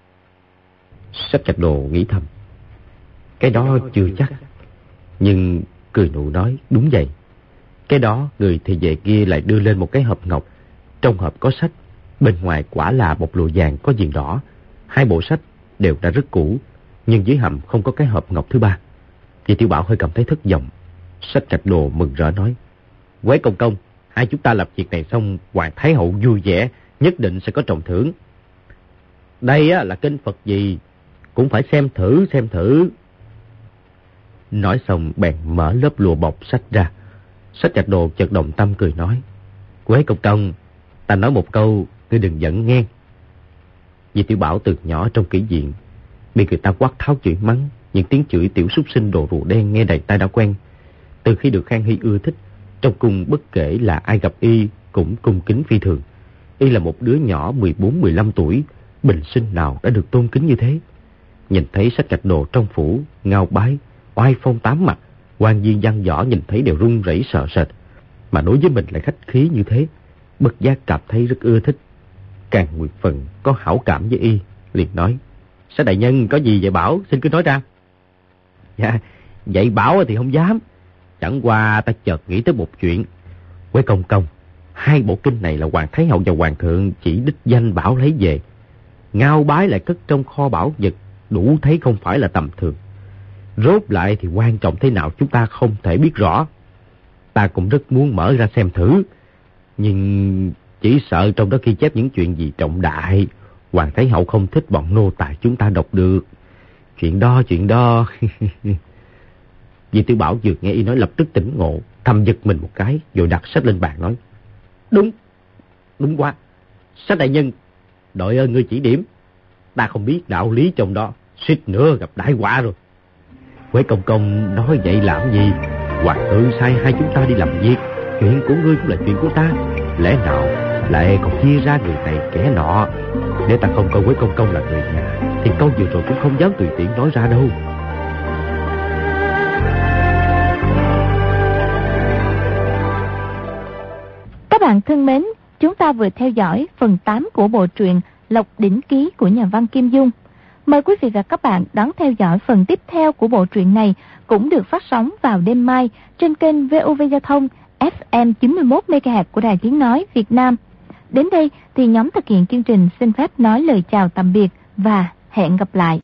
Sách Trạch Đồ nghĩ thầm, cái đó chưa chắc, nhưng cười nụ nói: Đúng vậy. Cái đó người thì về kia lại đưa lên một cái hộp ngọc. Trong hộp có sách, bên ngoài quả là một lụa vàng có viền đỏ. Hai bộ sách đều đã rất cũ, nhưng dưới hầm không có cái hộp ngọc thứ ba. Di Tiểu Bảo hơi cảm thấy thất vọng. Sách Trạch Đồ mừng rỡ nói: Quế công công, Hai chúng ta làm việc này xong, Hoàng Thái Hậu vui vẻ, nhất định sẽ có trọng thưởng. Đây á, là kinh Phật gì, cũng phải xem thử, xem thử. Nói xong bèn mở lớp lụa bọc sách ra. Sách Trạch Đồ chợt động tâm cười nói: Quế Công Công, ta nói một câu, ngươi đừng giận nghe. Vì Tiểu Bảo từ nhỏ trong kỹ viện, bị người ta quát tháo chửi mắng, những tiếng chửi tiểu súc sinh đồ rùa đen nghe đầy tai đã quen. Từ khi được Khang Hy ưa thích, trong cung bất kể là ai gặp y cũng cung kính phi thường. Y là một đứa nhỏ mười bốn mười lăm tuổi, bình sinh nào đã được tôn kính như thế. Nhìn thấy Sách Trạch Đồ trong phủ, ngao bái, oai phong tám mặt, quan viên văn võ nhìn thấy đều run rẩy sợ sệt. Mà đối với mình lại khách khí như thế, bất giác cảm thấy rất ưa thích. Càng nguyệt phần có hảo cảm với y, liền nói: Sách đại nhân có gì dạy bảo, xin cứ nói ra. Dạ, dạy bảo thì không dám. Chẳng qua ta chợt nghĩ tới một chuyện. Quế Công Công, hai bộ kinh này là Hoàng Thái Hậu và Hoàng thượng chỉ đích danh bảo lấy về. Ngao bái lại cất trong kho bảo vật, đủ thấy không phải là tầm thường. Rốt lại thì quan trọng thế nào chúng ta không thể biết rõ. Ta cũng rất muốn mở ra xem thử, nhưng chỉ sợ trong đó ghi chép những chuyện gì trọng đại, Hoàng Thái Hậu không thích bọn nô tài chúng ta đọc được. Chuyện đó, chuyện đó. Vì Tiểu Bảo vừa nghe y nói lập tức tỉnh ngộ, thầm giật mình một cái, rồi đặt sách lên bàn nói: Đúng, đúng quá. Sách đại nhân, đội ơn ngươi chỉ điểm. Ta không biết đạo lý trong đó, suýt nữa gặp đại họa rồi. Quế Công Công nói vậy làm gì? Hoàng thượng sai hai chúng ta đi làm việc, chuyện của ngươi cũng là chuyện của ta, lẽ nào lại còn chia ra người này kẻ nọ? Nếu ta không coi Quế Công Công là người nhà, thì câu vừa rồi cũng không dám tùy tiện nói ra đâu. Các bạn thân mến, chúng ta vừa theo dõi phần tám của bộ truyện Lộc Đỉnh Ký của nhà văn Kim Dung. Mời quý vị và các bạn đón theo dõi phần tiếp theo của bộ truyện này, cũng được phát sóng vào đêm mai trên kênh vê o vê Giao thông ép em chín mươi mốt mê ga héc của Đài Tiếng Nói Việt Nam. Đến đây thì nhóm thực hiện chương trình xin phép nói lời chào tạm biệt và hẹn gặp lại.